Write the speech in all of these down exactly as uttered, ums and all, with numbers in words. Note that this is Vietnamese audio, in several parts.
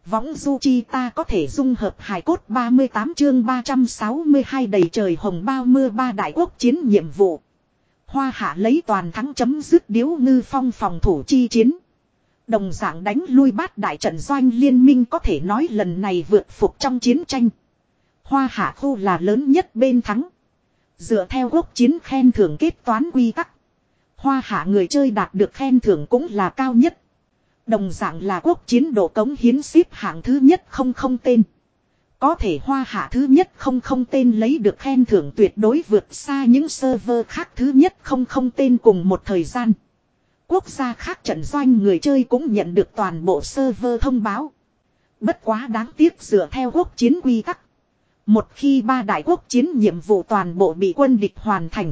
Võng du chi ta có thể dung hợp hài cốt ba mươi tám chương ba trăm sáu mươi hai đầy trời hồng bao mưa ba đại quốc chiến nhiệm vụ. Hoa Hạ lấy toàn thắng chấm dứt Điếu Ngư Phong phòng thủ chi chiến. Đồng dạng đánh lui bát đại trận doanh liên minh có thể nói lần này vượt phục trong chiến tranh. Hoa Hạ khu là lớn nhất bên thắng. Dựa theo quốc chiến khen thưởng kết toán quy tắc. Hoa Hạ người chơi đạt được khen thưởng cũng là cao nhất. Đồng dạng là quốc chiến độ cống hiến xếp hạng thứ nhất không không tên. Có thể Hoa Hạ thứ nhất không không tên lấy được khen thưởng tuyệt đối vượt xa những server khác thứ nhất không không tên cùng một thời gian. Quốc gia khác trận doanh người chơi cũng nhận được toàn bộ server thông báo. Bất quá đáng tiếc dựa theo quốc chiến quy tắc. Một khi ba đại quốc chiến nhiệm vụ toàn bộ bị quân địch hoàn thành.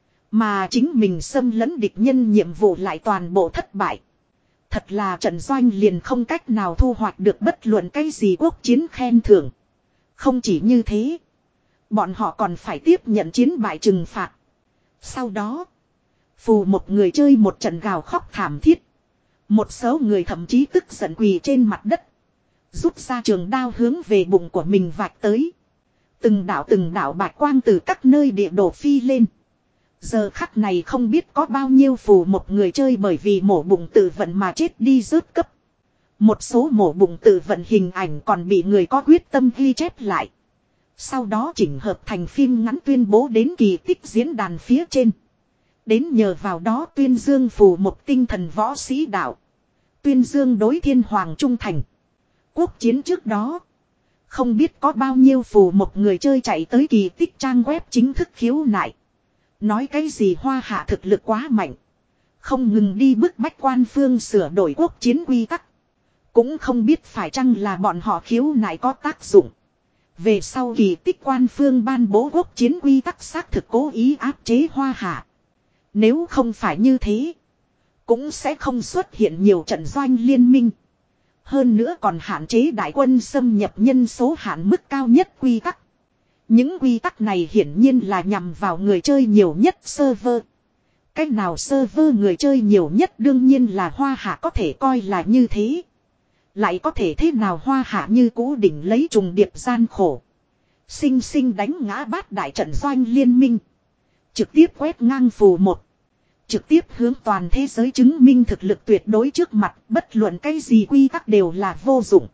Mà chính mình xâm lấn địch nhân nhiệm vụ lại toàn bộ thất bại. Thật là trận doanh liền không cách nào thu hoạch được bất luận cái gì quốc chiến khen thưởng. Không chỉ như thế. Bọn họ còn phải tiếp nhận chiến bại trừng phạt. Sau đó. Phù một người chơi một trận gào khóc thảm thiết. Một số người thậm chí tức giận quỳ trên mặt đất. Rút ra trường đao hướng về bụng của mình vạch tới. Từng đạo từng đạo bạch quang từ các nơi địa đồ phi lên. Giờ khắc này không biết có bao nhiêu phù một người chơi bởi vì mổ bụng tự vận mà chết đi rớt cấp. Một số mổ bụng tự vận hình ảnh còn bị người có quyết tâm ghi chép lại. Sau đó chỉnh hợp thành phim ngắn tuyên bố đến kỳ tích diễn đàn phía trên. Đến nhờ vào đó tuyên dương phù một tinh thần võ sĩ đạo. Tuyên dương đối thiên hoàng trung thành. Quốc chiến trước đó. Không biết có bao nhiêu phù một người chơi chạy tới kỳ tích trang web chính thức khiếu nại. Nói cái gì Hoa Hạ thực lực quá mạnh. Không ngừng đi bức bách quan phương sửa đổi quốc chiến quy tắc. Cũng không biết phải chăng là bọn họ khiếu nại có tác dụng. Về sau kỳ tích quan phương ban bố quốc chiến quy tắc xác thực cố ý áp chế Hoa Hạ. Nếu không phải như thế. Cũng sẽ không xuất hiện nhiều trận doanh liên minh. Hơn nữa còn hạn chế đại quân xâm nhập nhân số hạn mức cao nhất quy tắc. Những quy tắc này hiển nhiên là nhằm vào người chơi nhiều nhất server. Cách nào server người chơi nhiều nhất đương nhiên là Hoa Hạ có thể coi là như thế. Lại có thể thế nào Hoa Hạ như cũ đỉnh lấy trùng điệp gian khổ. Sinh sinh đánh ngã bát đại trận doanh liên minh. Trực tiếp quét ngang phù một. Trực tiếp hướng toàn thế giới chứng minh thực lực tuyệt đối trước mặt bất luận cái gì quy tắc đều là vô dụng.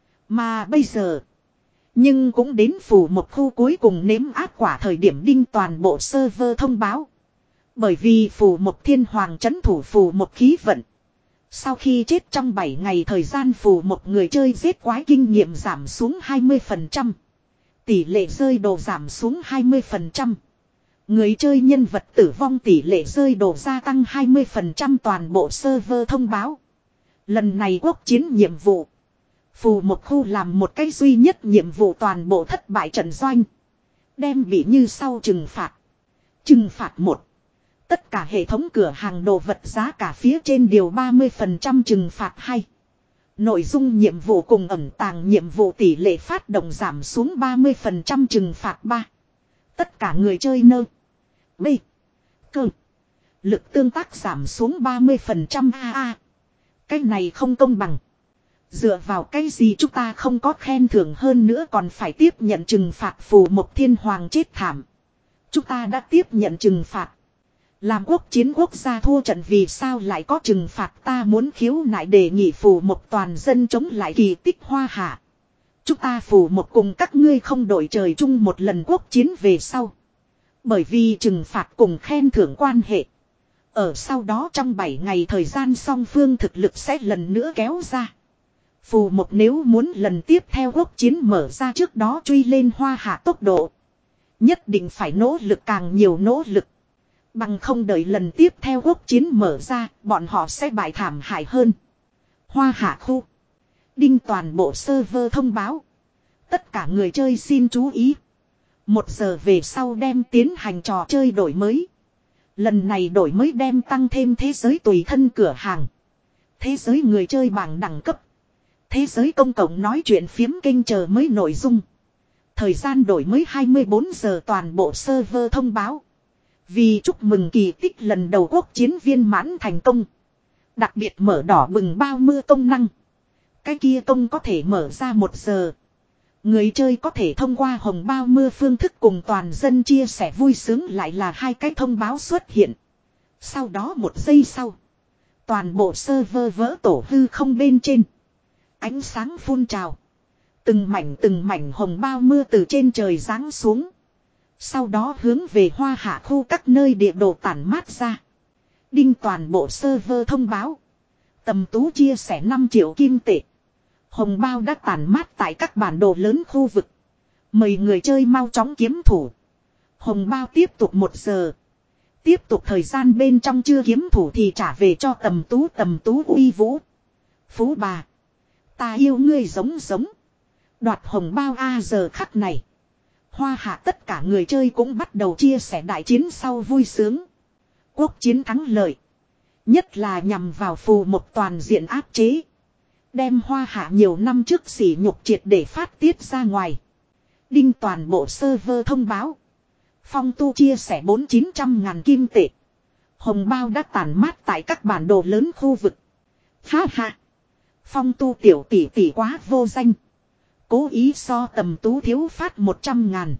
Mà bây giờ. Nhưng cũng đến phù một khu cuối cùng nếm áp quả thời điểm đinh toàn bộ server thông báo. Bởi vì phù một thiên hoàng trấn thủ phù một khí vận. Sau khi chết trong bảy ngày thời gian phù một người chơi giết quái kinh nghiệm giảm xuống hai mươi phần trăm. Tỷ lệ rơi đồ giảm xuống hai mươi phần trăm. Người chơi nhân vật tử vong tỷ lệ rơi đồ gia tăng hai mươi phần trăm toàn bộ server thông báo. Lần này quốc chiến nhiệm vụ. Phù một khu làm một cái duy nhất nhiệm vụ toàn bộ thất bại trận doanh. Đem bị như sau trừng phạt. Trừng phạt một. Tất cả hệ thống cửa hàng đồ vật giá cả phía trên điều ba mươi phần trăm trừng phạt hai. Nội dung nhiệm vụ cùng ẩn tàng nhiệm vụ tỷ lệ phát động giảm xuống ba mươi phần trăm trừng phạt ba. Tất cả người chơi nơ. B. Cơ. Lực tương tác giảm xuống ba mươi phần trăm a a. Cái này không công bằng. Dựa vào cái gì chúng ta không có khen thưởng hơn nữa còn phải tiếp nhận trừng phạt phù một thiên hoàng chết thảm. Chúng ta đã tiếp nhận trừng phạt. Làm quốc chiến quốc gia thua trận vì sao lại có trừng phạt ta muốn khiếu nại đề nghị phù một toàn dân chống lại kỳ tích Hoa Hạ. Chúng ta phù một cùng các ngươi không đổi trời chung một lần quốc chiến về sau. Bởi vì trừng phạt cùng khen thưởng quan hệ. Ở sau đó trong bảy ngày thời gian song phương thực lực sẽ lần nữa kéo ra. Phù một nếu muốn lần tiếp theo quốc chiến mở ra trước đó truy lên Hoa Hạ tốc độ. Nhất định phải nỗ lực càng nhiều nỗ lực. Bằng không đợi lần tiếp theo quốc chiến mở ra, bọn họ sẽ bại thảm hại hơn. Hoa Hạ khu. Đinh toàn bộ server thông báo. Tất cả người chơi xin chú ý. Một giờ về sau đem tiến hành trò chơi đổi mới. Lần này đổi mới đem tăng thêm thế giới tùy thân cửa hàng. Thế giới người chơi bảng đẳng cấp. Thế giới công cộng nói chuyện phiếm kênh chờ mới nội dung. Thời gian đổi mới hai mươi bốn giờ toàn bộ server thông báo. Vì chúc mừng kỳ tích lần đầu quốc chiến viên mãn thành công. Đặc biệt mở đỏ bừng bao mưa công năng. Cái kia công có thể mở ra một giờ. Người chơi có thể thông qua hồng bao mưa phương thức cùng toàn dân chia sẻ vui sướng lại là hai cái thông báo xuất hiện. Sau đó một giây sau. Toàn bộ server vỡ tổ hư không bên trên. Ánh sáng phun trào. Từng mảnh từng mảnh hồng bao mưa từ trên trời giáng xuống. Sau đó hướng về hoa hạ khu các nơi địa đồ tản mát ra. Đinh toàn bộ server thông báo. Tầm Tú chia sẻ năm triệu kim tệ. Hồng bao đã tản mát tại các bản đồ lớn khu vực. Mời người chơi mau chóng kiếm thủ. Hồng bao tiếp tục một giờ. Tiếp tục thời gian bên trong chưa kiếm thủ thì trả về cho Tầm Tú. Tầm Tú uy vũ. Phú bà. Ta yêu ngươi giống giống. Đoạt hồng bao a giờ khắc này. Hoa hạ tất cả người chơi cũng bắt đầu chia sẻ đại chiến sau vui sướng. Quốc chiến thắng lợi. Nhất là nhằm vào phù một toàn diện áp chế. Đem hoa hạ nhiều năm trước sỉ nhục triệt để phát tiết ra ngoài. Đinh toàn bộ server thông báo. Phong Tu chia sẻ bốn chín trăm ngàn kim tệ. Hồng bao đã tản mát tại các bản đồ lớn khu vực. Ha ha. Phong Tu tiểu tỷ tỷ quá vô danh. Cố ý so Tầm Tú thiếu phát một trăm ngàn.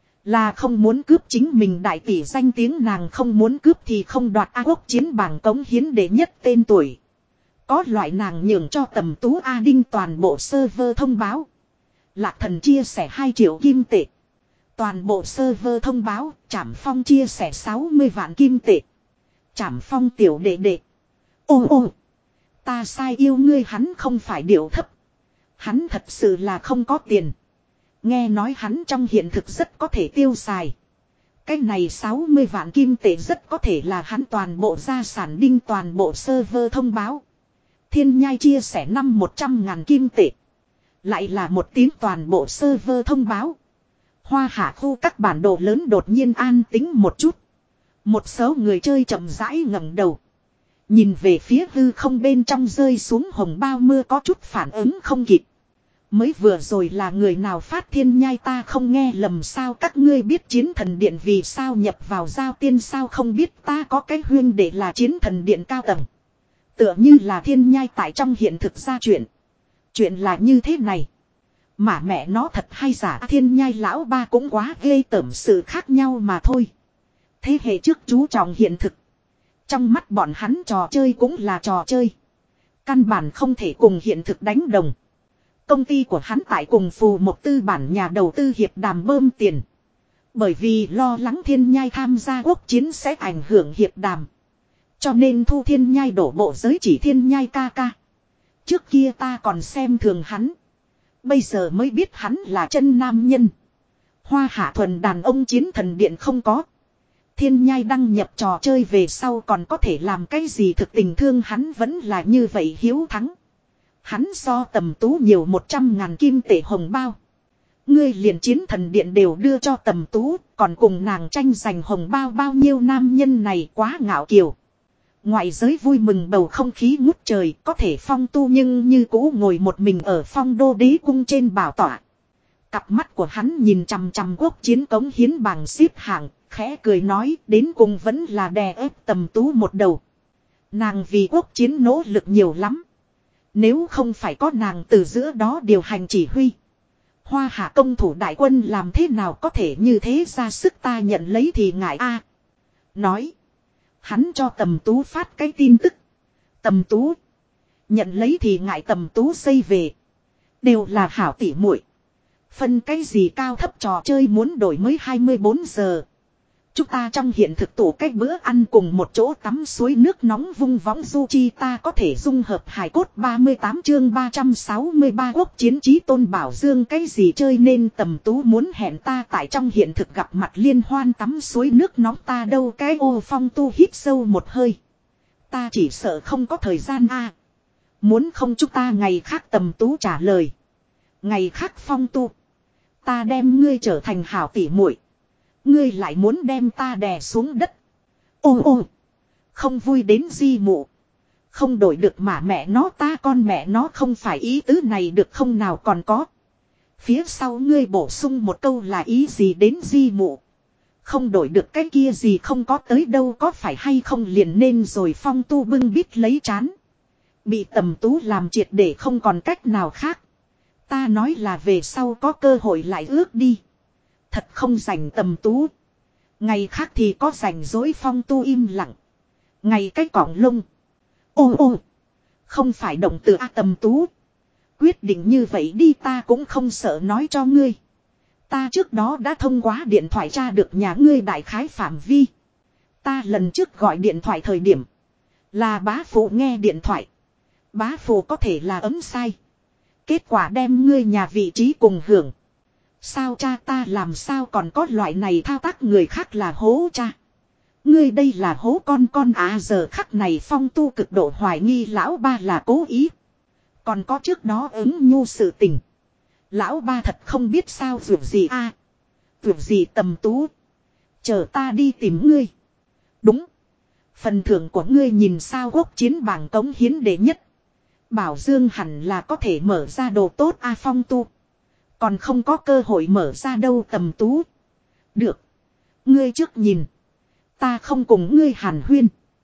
Là không muốn cướp chính mình đại tỷ danh tiếng, nàng không muốn cướp thì không đoạt A Quốc chiến bảng cống hiến đệ nhất tên tuổi. Có loại nàng nhường cho Tầm Tú A. Đinh toàn bộ server thông báo. Lạc Thần chia sẻ hai triệu kim tệ. Toàn bộ server thông báo. Trảm Phong chia sẻ sáu mươi vạn kim tệ. Trảm Phong tiểu đệ đệ. Ô ô. Ta sai yêu ngươi, hắn không phải điệu thấp. Hắn thật sự là không có tiền. Nghe nói hắn trong hiện thực rất có thể tiêu xài. Cái này sáu mươi vạn kim tệ rất có thể là hắn toàn bộ gia sản. Đinh toàn bộ server thông báo. Thiên Nhai chia sẻ năm một trăm ngàn kim tệ. Lại là một tiếng toàn bộ server thông báo. Hoa hạ khu các bản đồ lớn đột nhiên an tĩnh một chút. Một số người chơi chậm rãi ngẩng đầu. Nhìn về phía hư không bên trong rơi xuống hồng bao mưa có chút phản ứng không kịp. Mới vừa rồi là người nào phát Thiên Nhai, ta không nghe lầm sao? Các ngươi biết Chiến Thần Điện vì sao nhập vào giao tiên sao? Không biết, ta có cái huyên để là Chiến Thần Điện cao tầng. Tựa như là Thiên Nhai tại trong hiện thực ra chuyện. Chuyện là như thế này. Mà mẹ nó thật hay giả, Thiên Nhai lão ba cũng quá ghê tởm, sự khác nhau mà thôi. Thế hệ trước chú trọng hiện thực. Trong mắt bọn hắn trò chơi cũng là trò chơi. Căn bản không thể cùng hiện thực đánh đồng. Công ty của hắn tại cùng phù một tư bản nhà đầu tư hiệp đàm bơm tiền. Bởi vì lo lắng Thiên Nhai tham gia quốc chiến sẽ ảnh hưởng hiệp đàm. Cho nên thu Thiên Nhai đổ bộ giới chỉ Thiên Nhai ca ca. Trước kia ta còn xem thường hắn. Bây giờ mới biết hắn là chân nam nhân. Hoa hạ thuần đàn ông Chiến Thần Điện không có. Thiên Nhai đăng nhập trò chơi về sau còn có thể làm cái gì? Thực tình thương hắn vẫn là như vậy hiếu thắng. Hắn so Tầm Tú nhiều một trăm ngàn kim tệ hồng bao. Ngươi liền Chiến Thần Điện đều đưa cho Tầm Tú, còn cùng nàng tranh giành hồng bao bao nhiêu? Nam nhân này quá ngạo kiều. Ngoại giới vui mừng bầu không khí ngút trời, có thể Phong Tu nhưng như cũ ngồi một mình ở Phong Đô Đế cung trên bảo tọa. Cặp mắt của hắn nhìn chằm chằm quốc chiến cống hiến bảng xếp hạng, khẽ cười nói, đến cùng vẫn là đè ép Tầm Tú một đầu. Nàng vì quốc chiến nỗ lực nhiều lắm. Nếu không phải có nàng từ giữa đó điều hành chỉ huy, Hoa hạ công thủ đại quân làm thế nào có thể như thế ra sức? Ta nhận lấy thì ngại a. À, nói. Hắn cho Tầm Tú phát cái tin tức. Tầm Tú. Nhận lấy thì ngại. Tầm Tú xây về. Đều là hảo tỉ muội. Phân cái gì cao thấp trò chơi muốn đổi mới hai mươi bốn giờ. Chúng ta trong hiện thực tủ cách bữa ăn cùng một chỗ tắm suối nước nóng vung võng du chi, ta có thể dung hợp hài cốt. Ba mươi tám chương ba trăm sáu mươi ba quốc chiến chí tôn bảo dương cái gì chơi nên Tầm Tú muốn hẹn ta tại trong hiện thực gặp mặt liên hoan tắm suối nước nóng, ta đâu cái ô. Phong Tu hít sâu một hơi. Ta chỉ sợ không có thời gian a. À, muốn không chúng ta ngày khác? Tầm Tú trả lời. Ngày khác Phong Tu. Ta đem ngươi trở thành hảo tỉ muội. Ngươi lại muốn đem ta đè xuống đất. Ô ô. Không vui đến di mụ. Không đổi được mà mẹ nó, ta con mẹ nó không phải ý tứ này được không? Nào còn có. Phía sau ngươi bổ sung một câu là ý gì đến di mụ. Không đổi được cái kia gì không có tới đâu có phải hay không liền nên rồi. Phong Tu bưng bít lấy trán. Bị Tầm Tú làm triệt để không còn cách nào khác. Ta nói là về sau có cơ hội lại ước đi. Thật không rảnh Tầm Tú. Ngày khác thì có rảnh rỗi. Phong Tu im lặng. Ngày cái cỏng lông. Ô ô. Không phải động từ A Tầm Tú. Quyết định như vậy đi, ta cũng không sợ nói cho ngươi. Ta trước đó đã thông qua điện thoại tra được nhà ngươi đại khái phạm vi. Ta lần trước gọi điện thoại thời điểm. Là bá phụ nghe điện thoại. Bá phụ có thể là ấm sai. Kết quả đem ngươi nhà vị trí cùng hưởng. Sao cha, ta làm sao còn có loại này thao tác, người khác là hố cha. Ngươi đây là hố con con à. Giờ khắc này Phong Tu cực độ hoài nghi lão ba là cố ý. Còn có trước đó ứng nhu sự tình. Lão ba thật không biết sao việc gì a à. Việc gì Tầm Tú. Chờ ta đi tìm ngươi. Đúng. Phần thưởng của ngươi nhìn sao quốc chiến bảng cống hiến đệ nhất. Bảo Dương hẳn là có thể mở ra đồ tốt a à. Phong Tu. Còn không có cơ hội mở ra đâu Tầm Tú. Được. Ngươi trước nhìn. Ta không cùng ngươi hàn huyên.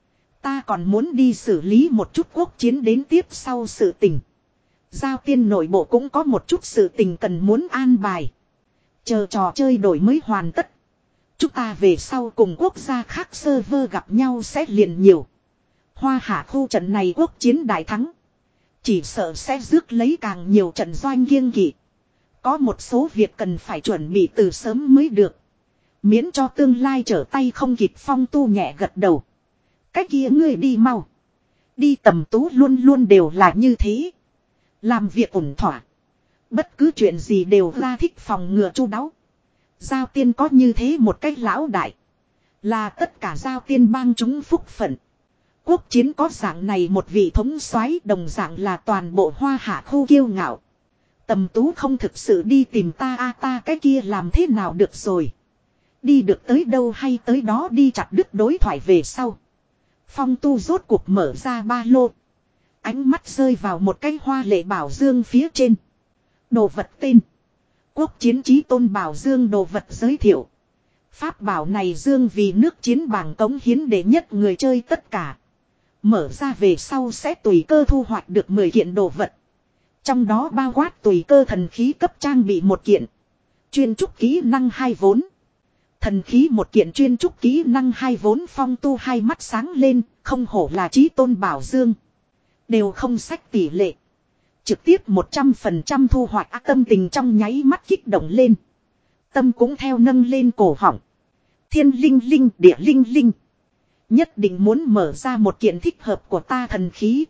Ta còn muốn đi xử lý một chút quốc chiến đến tiếp sau sự tình. Giao Tiên nội bộ cũng có một chút sự tình cần muốn an bài. Chờ trò chơi đổi mới hoàn tất. Chúng ta về sau cùng quốc gia khác server gặp nhau sẽ liền nhiều. Hoa Hạ khu trận này quốc chiến đại thắng. Chỉ sợ sẽ rước lấy càng nhiều trận doanh kiêng kỵ. Có một số việc cần phải chuẩn bị từ sớm mới được. Miễn cho tương lai trở tay không kịp. Phong Tu nhẹ gật đầu. Cái kia ngươi đi mau. Đi Tầm Tú luôn luôn đều là như thế. Làm việc ổn thỏa. Bất cứ chuyện gì đều ra thích phòng ngừa chu đáo. Giao Tiên có như thế một cách lão đại. Là tất cả Giao Tiên bang chúng phúc phận. Quốc chiến có dạng này một vị thống soái, đồng dạng là toàn bộ Hoa Hạ khu kiêu ngạo. Tầm Tú không thực sự đi tìm ta a à, ta cái kia làm thế nào được rồi. Đi được tới đâu hay tới đó đi. Chặt đứt đối thoại về sau. Phong Tu rốt cuộc mở ra ba lô. Ánh mắt rơi vào một cái hoa lệ bảo dương phía trên. Đồ vật tên. Quốc chiến chí tôn bảo dương. Đồ vật giới thiệu. Pháp bảo này dương vì nước chiến bảng cống hiến đệ nhất người chơi tất cả. Mở ra về sau sẽ tùy cơ thu hoạch được mười kiện đồ vật. Trong đó bao quát tùy cơ thần khí cấp trang bị một kiện. Chuyên trúc kỹ năng hai vốn. Thần khí một kiện, chuyên trúc kỹ năng hai vốn. Phong Tu hai mắt sáng lên. Không hổ là chí tôn bảo dương. Đều không sách tỷ lệ. Trực tiếp một trăm phần trăm thu hoạch. Á, tâm tình trong nháy mắt kích động lên. Tâm cũng theo nâng lên cổ họng. Thiên linh linh, địa linh linh. Nhất định muốn mở ra một kiện thích hợp của ta thần khí.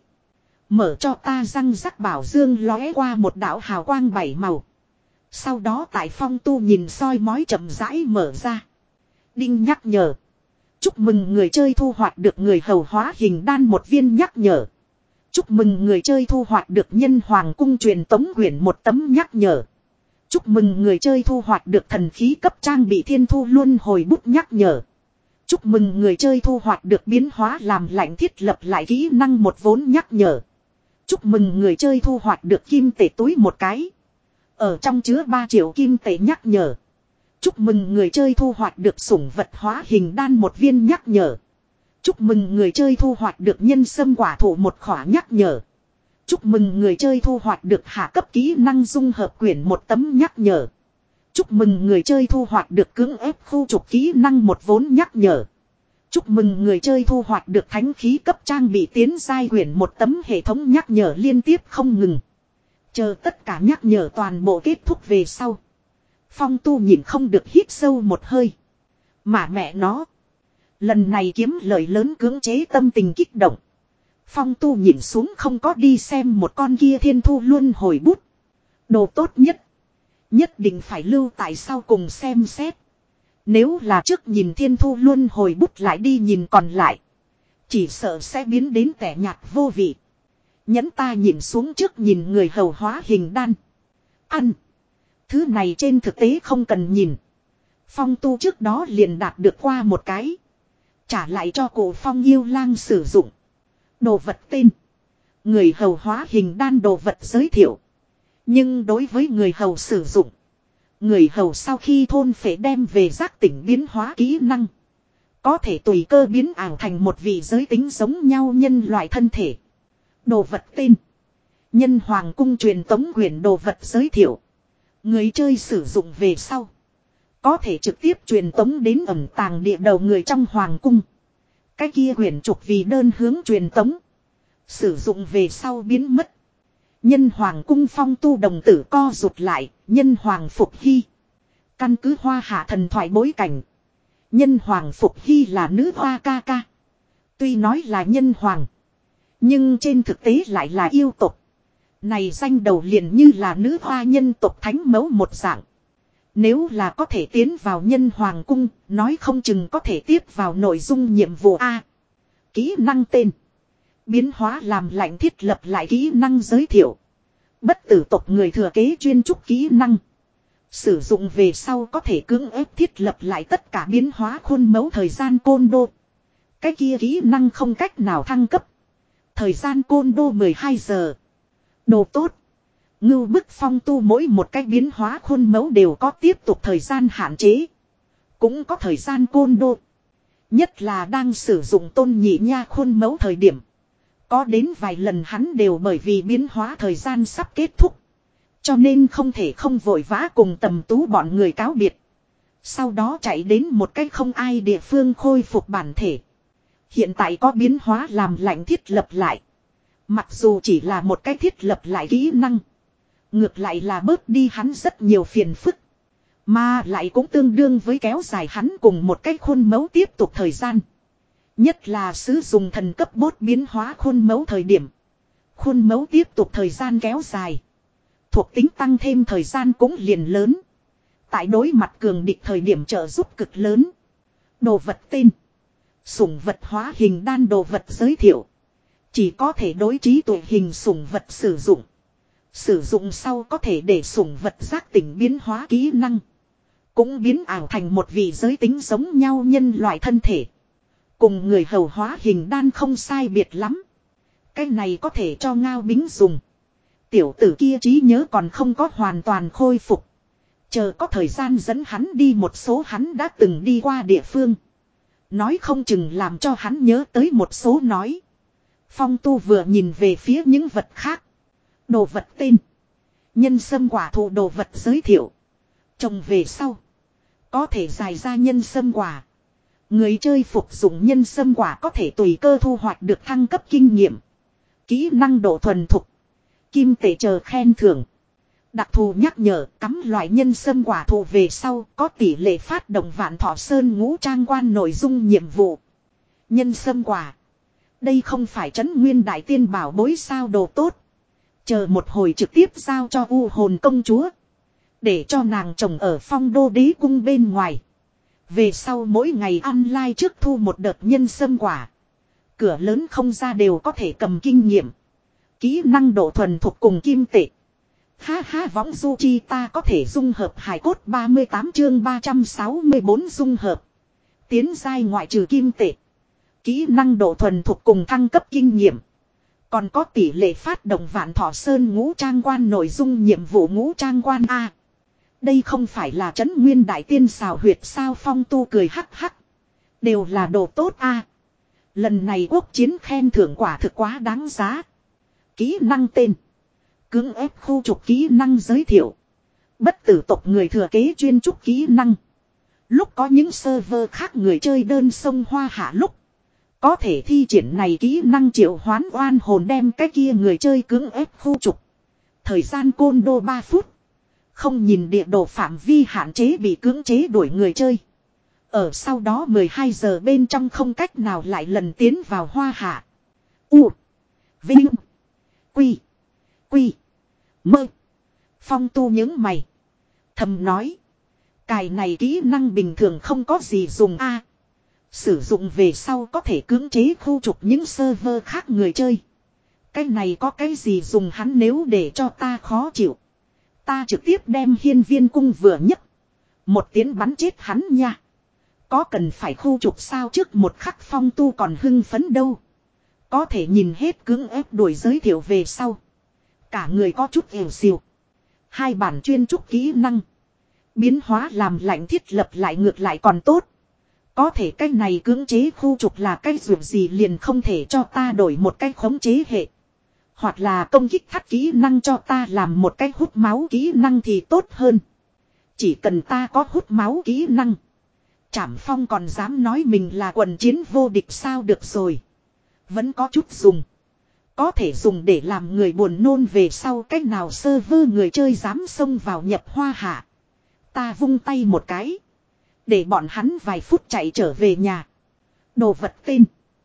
Mở cho ta. Răng rắc bảo dương lóe qua một đạo hào quang bảy màu. Sau đó tại Phong Tu nhìn soi mói chậm rãi mở ra. Đinh nhắc nhở. Chúc mừng người chơi thu hoạch được người hầu hóa hình đan một viên. Nhắc nhở. Chúc mừng người chơi thu hoạch được nhân hoàng cung truyền tống quyển một tấm. Nhắc nhở. Chúc mừng người chơi thu hoạch được thần khí cấp trang bị thiên thu luân hồi bút. Nhắc nhở. Chúc mừng người chơi thu hoạch được biến hóa làm lạnh thiết lập lại kỹ năng một vốn. Nhắc nhở. Chúc mừng người chơi thu hoạch được kim tệ túi một cái. Ở trong chứa ba triệu kim tệ. Nhắc nhở. Chúc mừng người chơi thu hoạch được sủng vật hóa hình đan một viên. Nhắc nhở. Chúc mừng người chơi thu hoạch được nhân sâm quả thụ một khỏa. Nhắc nhở. Chúc mừng người chơi thu hoạch được hạ cấp kỹ năng dung hợp quyển một tấm. Nhắc nhở. Chúc mừng người chơi thu hoạch được cưỡng ép khu trục kỹ năng một vốn. Nhắc nhở. Chúc mừng người chơi thu hoạch được thánh khí cấp trang bị tiến giai quyển một tấm. Hệ thống nhắc nhở liên tiếp không ngừng. Chờ tất cả nhắc nhở toàn bộ kết thúc về sau. Phong Tu nhìn không được hít sâu một hơi. Mà mẹ nó. Lần này kiếm lời lớn cưỡng chế tâm tình kích động. Phong Tu nhìn xuống không có đi xem một con kia thiên thu luân hồi bút. Đồ tốt nhất. Nhất định phải lưu tại sau cùng xem xét. Nếu là trước nhìn thiên thu luân hồi bút lại đi nhìn còn lại. Chỉ sợ sẽ biến đến tẻ nhạt vô vị. Nhẫn ta nhìn xuống trước nhìn người hầu hóa hình đan. Ăn. Thứ này trên thực tế không cần nhìn. Phong Tu trước đó liền đạt được qua một cái. Trả lại cho cổ Phong yêu lang sử dụng. Đồ vật tên. Người hầu hóa hình đan. Đồ vật giới thiệu. Nhưng đối với người hầu sử dụng. Người hầu sau khi thôn phệ đem về giác tỉnh biến hóa kỹ năng. Có thể tùy cơ biến ảo thành một vị giới tính giống nhau nhân loại thân thể. Đồ vật tên. Nhân hoàng cung truyền tống quyển đồ vật giới thiệu. Người chơi sử dụng về sau. Có thể trực tiếp truyền tống đến ẩn tàng địa đầu người trong hoàng cung. Cái kia quyển trục vì đơn hướng truyền tống. Sử dụng về sau biến mất. Nhân hoàng cung phong tu đồng tử co rụt lại. Nhân hoàng Phục Hy. Căn cứ hoa hạ thần thoại bối cảnh. Nhân hoàng Phục Hy là nữ hoa ca ca. Tuy nói là nhân hoàng. Nhưng trên thực tế lại là yêu tộc. Này danh đầu liền như là nữ hoa nhân tộc thánh mẫu một dạng. Nếu là có thể tiến vào nhân hoàng cung, nói không chừng có thể tiếp vào nội dung nhiệm vụ A. Kỹ năng tên. Biến hóa làm lạnh thiết lập lại kỹ năng giới thiệu. Bất tử tộc người thừa kế chuyên trúc kỹ năng. Sử dụng về sau có thể cưỡng ép thiết lập lại tất cả biến hóa khuôn mẫu thời gian côn đô. Cái kia kỹ năng không cách nào thăng cấp. Thời gian côn đô mười hai giờ. Đồ tốt. Ngưu bức phong tu mỗi một cái biến hóa khuôn mẫu đều có tiếp tục thời gian hạn chế. Cũng có thời gian côn đô. Nhất là đang sử dụng tôn nhị nha khuôn mẫu thời điểm. Có đến vài lần hắn đều bởi vì biến hóa thời gian sắp kết thúc. Cho nên không thể không vội vã cùng tầm tú bọn người cáo biệt. Sau đó chạy đến một cách không ai địa phương khôi phục bản thể. Hiện tại có biến hóa làm lạnh thiết lập lại. Mặc dù chỉ là một cái thiết lập lại kỹ năng. Ngược lại là bớt đi hắn rất nhiều phiền phức. Mà lại cũng tương đương với kéo dài hắn cùng một cái khuôn mẫu tiếp tục thời gian. Nhất là sử dụng thần cấp bốt biến hóa khuôn mẫu thời điểm. Khuôn mẫu tiếp tục thời gian kéo dài. Thuộc tính tăng thêm thời gian cũng liền lớn. Tại đối mặt cường địch thời điểm trợ giúp cực lớn. Đồ vật tên. Sủng vật hóa hình đan đồ vật giới thiệu. Chỉ có thể đối trí tuệ hình sủng vật sử dụng. Sử dụng sau có thể để sủng vật giác tỉnh biến hóa kỹ năng. Cũng biến ảo thành một vị giới tính giống nhau nhân loại thân thể. Cùng người hầu hóa hình đan không sai biệt lắm. Cái này có thể cho Ngao Bính dùng. Tiểu tử kia trí nhớ còn không có hoàn toàn khôi phục. Chờ có thời gian dẫn hắn đi một số hắn đã từng đi qua địa phương. Nói không chừng làm cho hắn nhớ tới một số nói. Phong tu vừa nhìn về phía những vật khác. Đồ vật tên. Nhân sâm quả thụ đồ vật giới thiệu. Trồng về sau. Có thể dài ra nhân sâm quả. Người chơi phục dụng nhân sâm quả có thể tùy cơ thu hoạch được thăng cấp kinh nghiệm. Kỹ năng độ thuần thục. Kim tệ chờ khen thưởng. Đặc thù nhắc nhở cắm loại nhân sâm quả thụ về sau có tỷ lệ phát động vạn thọ sơn ngũ trang quan nội dung nhiệm vụ. Nhân sâm quả. Đây không phải trấn nguyên đại tiên bảo bối sao đồ tốt. Chờ một hồi trực tiếp giao cho u hồn công chúa. Để cho nàng trồng ở phong đô đế cung bên ngoài. Về sau mỗi ngày ăn lai trước thu một đợt nhân sâm quả. Cửa lớn không ra đều có thể cầm kinh nghiệm. Kỹ năng độ thuần thuộc cùng kim tệ. Ha ha võng du chi ta có thể dung hợp hài cốt ba mươi tám chương ba trăm sáu mươi bốn dung hợp. Tiến giai ngoại trừ kim tệ. Kỹ năng độ thuần thuộc cùng thăng cấp kinh nghiệm. Còn có tỷ lệ phát động vạn thọ sơn ngũ trang quan nội dung nhiệm vụ ngũ trang quan A. Đây không phải là trấn nguyên đại tiên xào huyệt sao phong tu cười hắc hắc. Đều là đồ tốt A. Lần này quốc chiến khen thưởng quả thực quá đáng giá. Kỹ năng tên. Cưỡng ép khu trục kỹ năng giới thiệu. Bất tử tộc người thừa kế chuyên trúc kỹ năng. Lúc có những server khác người chơi đơn sông hoa hạ lúc. Có thể thi triển này kỹ năng triệu hoán oan hồn đem cái kia người chơi cưỡng ép khu trục. Thời gian côn đô ba phút. Không nhìn địa đồ phạm vi hạn chế bị cưỡng chế đuổi người chơi. Ở sau đó mười hai giờ bên trong không cách nào lại lần tiến vào hoa hạ. U. Vinh. Quy. Quy. Mơ. Phong tu những mày. Thầm nói. Cài này kỹ năng bình thường không có gì dùng a. Sử dụng về sau có thể cưỡng chế khu trục những server khác người chơi. Cái này có cái gì dùng hắn nếu để cho ta khó chịu. Ta trực tiếp đem hiên viên cung vừa nhất. Một tiếng bắn chết hắn nha. Có cần phải khu trục sao trước một khắc phong tu còn hưng phấn đâu. Có thể nhìn hết cưỡng ép đuổi giới thiệu về sau. Cả người có chút ỉu xìu. Hai bản chuyên trúc kỹ năng. Biến hóa làm lạnh thiết lập lại ngược lại còn tốt. Có thể cái này cưỡng chế khu trục là cái dù gì liền không thể cho ta đổi một cái khống chế hệ. Hoặc là công kích thắt kỹ năng cho ta làm một cái hút máu kỹ năng thì tốt hơn. Chỉ cần ta có hút máu kỹ năng. Trảm Phong còn dám nói mình là quần chiến vô địch sao được rồi. Vẫn có chút dùng. Có thể dùng để làm người buồn nôn về sau cách nào sơ vơ người chơi dám xông vào nhập hoa hạ. Ta vung tay một cái. Để bọn hắn vài phút chạy trở về nhà. Đồ vật tên.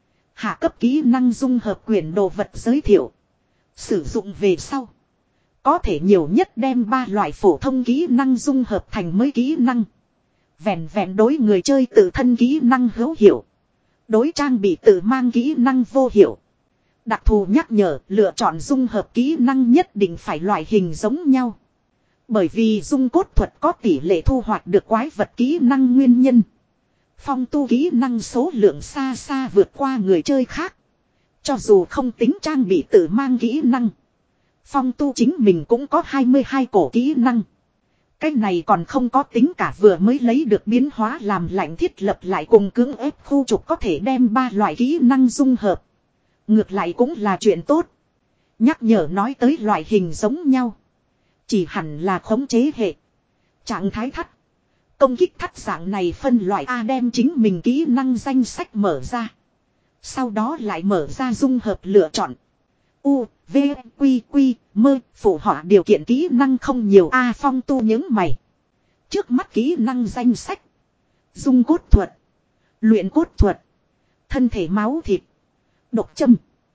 Hạ cấp kỹ năng dung hợp quyển đồ vật giới thiệu. Sử dụng về sau. Có thể nhiều nhất đem ba loại phổ thông kỹ năng dung hợp thành mới kỹ năng. Vẹn vẹn đối người chơi tự thân kỹ năng hữu hiệu. Đối trang bị tự mang kỹ năng vô hiệu. Đặc thù nhắc nhở lựa chọn dung hợp kỹ năng nhất định phải loại hình giống nhau. Bởi vì dung cốt thuật có tỷ lệ thu hoạch được quái vật kỹ năng nguyên nhân. Phong tu kỹ năng số lượng xa xa vượt qua người chơi khác. Cho dù không tính trang bị tự mang kỹ năng. Phong tu chính mình cũng có hai mươi hai cổ kỹ năng. Cái này còn không có tính cả vừa mới lấy được biến hóa làm lạnh thiết lập lại cùng cưỡng ép khu trục có thể đem ba loại kỹ năng dung hợp. Ngược lại cũng là chuyện tốt. Nhắc nhở nói tới loại hình giống nhau. Chỉ hẳn là khống chế hệ. Trạng thái thắt. Công kích thắt dạng này phân loại A đem chính mình kỹ năng danh sách mở ra. Sau đó lại mở ra dung hợp lựa chọn. U, V, Quy, Quy, Mơ, phù họa điều kiện kỹ năng không nhiều A Phong tu những mày. Trước mắt kỹ năng danh sách. Dung cốt thuật. Luyện cốt thuật. Thân thể máu thịt. Độc châm.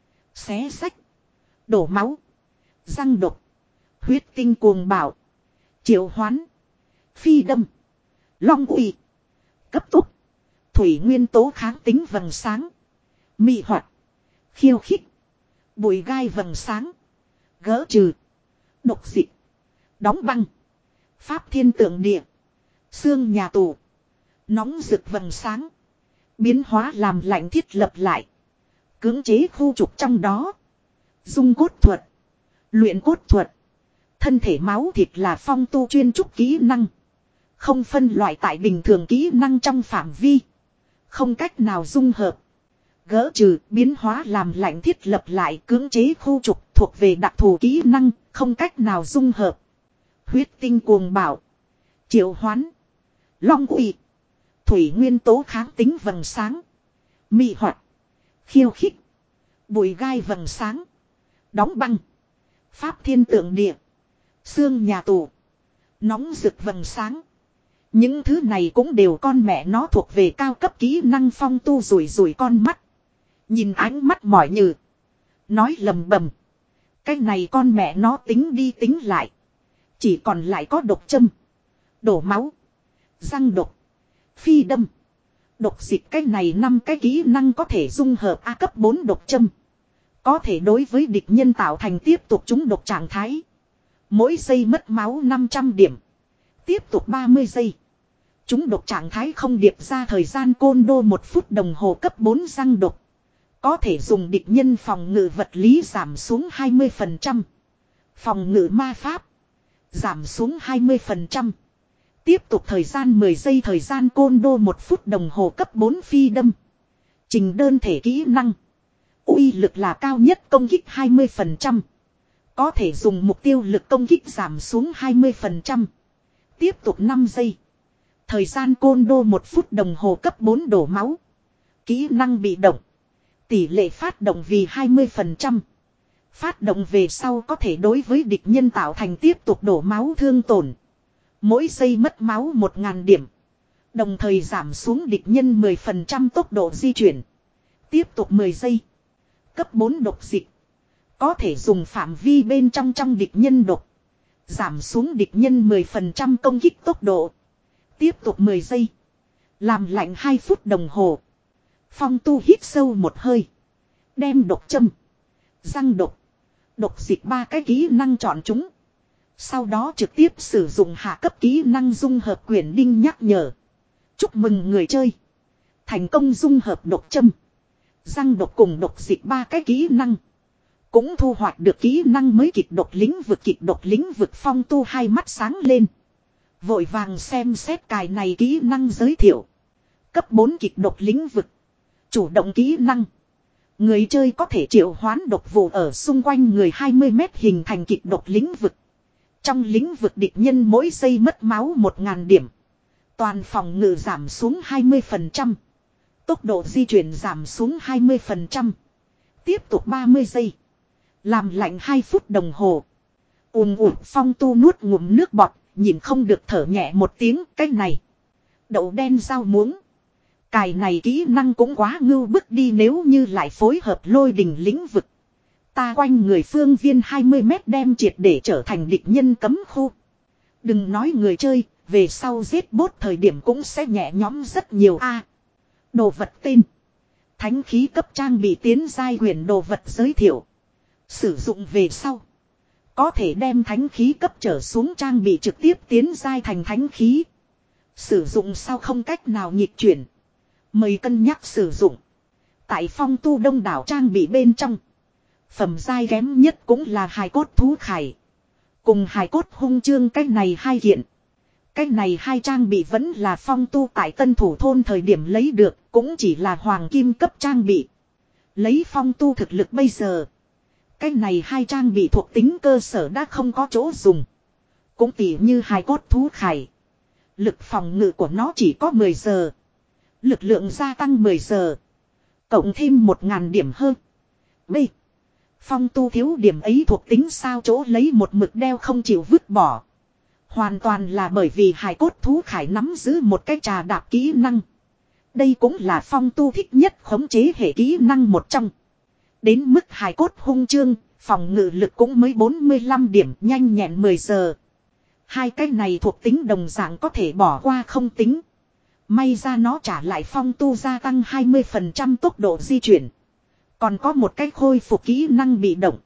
Xé sách. Đổ máu. Răng độc. Huyết tinh cuồng bạo. Triệu hoán. Phi đâm. Long uy. Cấp tốc. Thủy nguyên tố kháng tính vầng sáng. Mị hoạt. Khiêu khích. Bụi gai vầng sáng. Gỡ trừ. Độc dịch. Đóng băng. Pháp thiên tượng địa. Xương nhà tù. Nóng rực vầng sáng. Biến hóa làm lạnh thiết lập lại. Cưỡng chế khu trục trong đó. Dung cốt thuật. Luyện cốt thuật. Thân thể máu thịt là phong tu chuyên trúc kỹ năng. Không phân loại tại bình thường kỹ năng trong phạm vi. Không cách nào dung hợp. Gỡ trừ biến hóa làm lạnh thiết lập lại cưỡng chế khu trục thuộc về đặc thù kỹ năng. Không cách nào dung hợp. Huyết tinh cuồng bạo. Triệu hoán. Long uy. Thủy nguyên tố kháng tính vầng sáng. Mị hoạt. Khiêu khích. Bụi gai vầng sáng. Đóng băng. Pháp thiên tượng địa. Xương nhà tù. Nóng rực vầng sáng. Những thứ này cũng đều con mẹ nó thuộc về cao cấp kỹ năng phong tu rủi rủi con mắt. Nhìn ánh mắt mỏi nhừ. Nói lầm bầm. Cái này con mẹ nó tính đi tính lại. Chỉ còn lại có độc châm. Đổ máu. Răng độc. Phi đâm. Độc dịch cái này năm cái kỹ năng có thể dung hợp A cấp bốn độc châm. Có thể đối với địch nhân tạo thành tiếp tục trúng độc trạng thái. Mỗi giây mất máu năm trăm điểm. Tiếp tục ba mươi giây. Trúng độc trạng thái không điệp ra thời gian côn đô một phút đồng hồ cấp bốn răng độc. Có thể dùng địch nhân phòng ngự vật lý giảm xuống hai mươi phần trăm. Phòng ngự ma pháp. Giảm xuống hai mươi phần trăm. Tiếp tục thời gian mười giây thời gian côn đô một phút đồng hồ cấp bốn phi đâm. Trình đơn thể kỹ năng. Uy lực là cao nhất công kích hai mươi phần trăm. Có thể dùng mục tiêu lực công kích giảm xuống hai mươi phần trăm. Tiếp tục năm giây. Thời gian côn đô một phút đồng hồ cấp bốn đổ máu. Kỹ năng bị động. Tỷ lệ phát động vì hai mươi phần trăm. Phát động về sau có thể đối với địch nhân tạo thành tiếp tục đổ máu thương tổn. Mỗi giây mất máu một nghìn điểm. Đồng thời giảm xuống địch nhân mười phần trăm tốc độ di chuyển. Tiếp tục mười giây. Cấp bốn độc dịch. Có thể dùng phạm vi bên trong trong địch nhân độc. Giảm xuống địch nhân mười phần trăm công kích tốc độ. Tiếp tục mười giây. Làm lạnh hai phút đồng hồ. Phong tu hít sâu một hơi. Đem độc châm. Răng độc. Độc dịch ba cái kỹ năng chọn chúng. Sau đó trực tiếp sử dụng hạ cấp kỹ năng dung hợp quyển đinh nhắc nhở. Chúc mừng người chơi. Thành công dung hợp độc châm. Răng độc cùng độc dịch ba cái kỹ năng. Cũng thu hoạch được kỹ năng mới kịch độc lĩnh vực kịch độc lĩnh vực phong tu hai mắt sáng lên. Vội vàng xem xét cài này kỹ năng giới thiệu. Cấp bốn kịch độc lĩnh vực. Chủ động kỹ năng. Người chơi có thể triệu hoán độc vụ ở xung quanh người hai mươi mét hình thành kịch độc lĩnh vực. Trong lĩnh vực địch nhân mỗi giây mất máu một nghìn điểm. Toàn phòng ngự giảm xuống hai mươi phần trăm. Tốc độ di chuyển giảm xuống hai mươi phần trăm. Tiếp tục ba mươi giây. Làm lạnh hai phút đồng hồ. Ùm ùm Phong Tu nuốt ngụm nước bọt, nhìn không được thở nhẹ một tiếng. Cái này. Đậu đen rau muống. Cài này kỹ năng cũng quá ngưu bức đi, nếu như lại phối hợp lôi đình lĩnh vực. Ta quanh người phương viên hai mươi mét đem triệt để trở thành địch nhân cấm khu. Đừng nói người chơi, về sau giết bốt thời điểm cũng sẽ nhẹ nhõm rất nhiều a. Đồ vật tên. Thánh khí cấp trang bị tiến giai quyển đồ vật giới thiệu. Sử dụng về sau. Có thể đem thánh khí cấp trở xuống trang bị trực tiếp tiến giai thành thánh khí. Sử dụng sau không cách nào nhịp chuyển. Mời cân nhắc sử dụng. Tại Phong Tu đông đảo trang bị bên trong. Phẩm giai kém nhất cũng là hài cốt thú khải. Cùng hài cốt hung chương cái này hai kiện. Cái này hai trang bị vẫn là Phong Tu tại Tân Thủ Thôn thời điểm lấy được. Cũng chỉ là hoàng kim cấp trang bị. Lấy Phong Tu thực lực bây giờ. Cái này hai trang bị thuộc tính cơ sở đã không có chỗ dùng. Cũng tỉ như hài cốt thú khải. Lực phòng ngự của nó chỉ có mười giờ. Lực lượng gia tăng mười giờ. Cộng thêm một nghìn điểm hơn. B. Phong Tu thiếu điểm ấy thuộc tính sao chỗ lấy một mực đeo không chịu vứt bỏ. Hoàn toàn là bởi vì hài cốt thú khải nắm giữ một cái trà đạp kỹ năng. Đây cũng là Phong Tu thích nhất khống chế hệ kỹ năng một trong. Đến mức hài cốt hung chương, phòng ngự lực cũng mới bốn mươi lăm điểm, nhanh nhẹn mười giờ. Hai cái này thuộc tính đồng dạng có thể bỏ qua không tính. May ra nó trả lại Phong Tu gia tăng hai mươi phần trăm tốc độ di chuyển. Còn có một cái khôi phục kỹ năng bị động.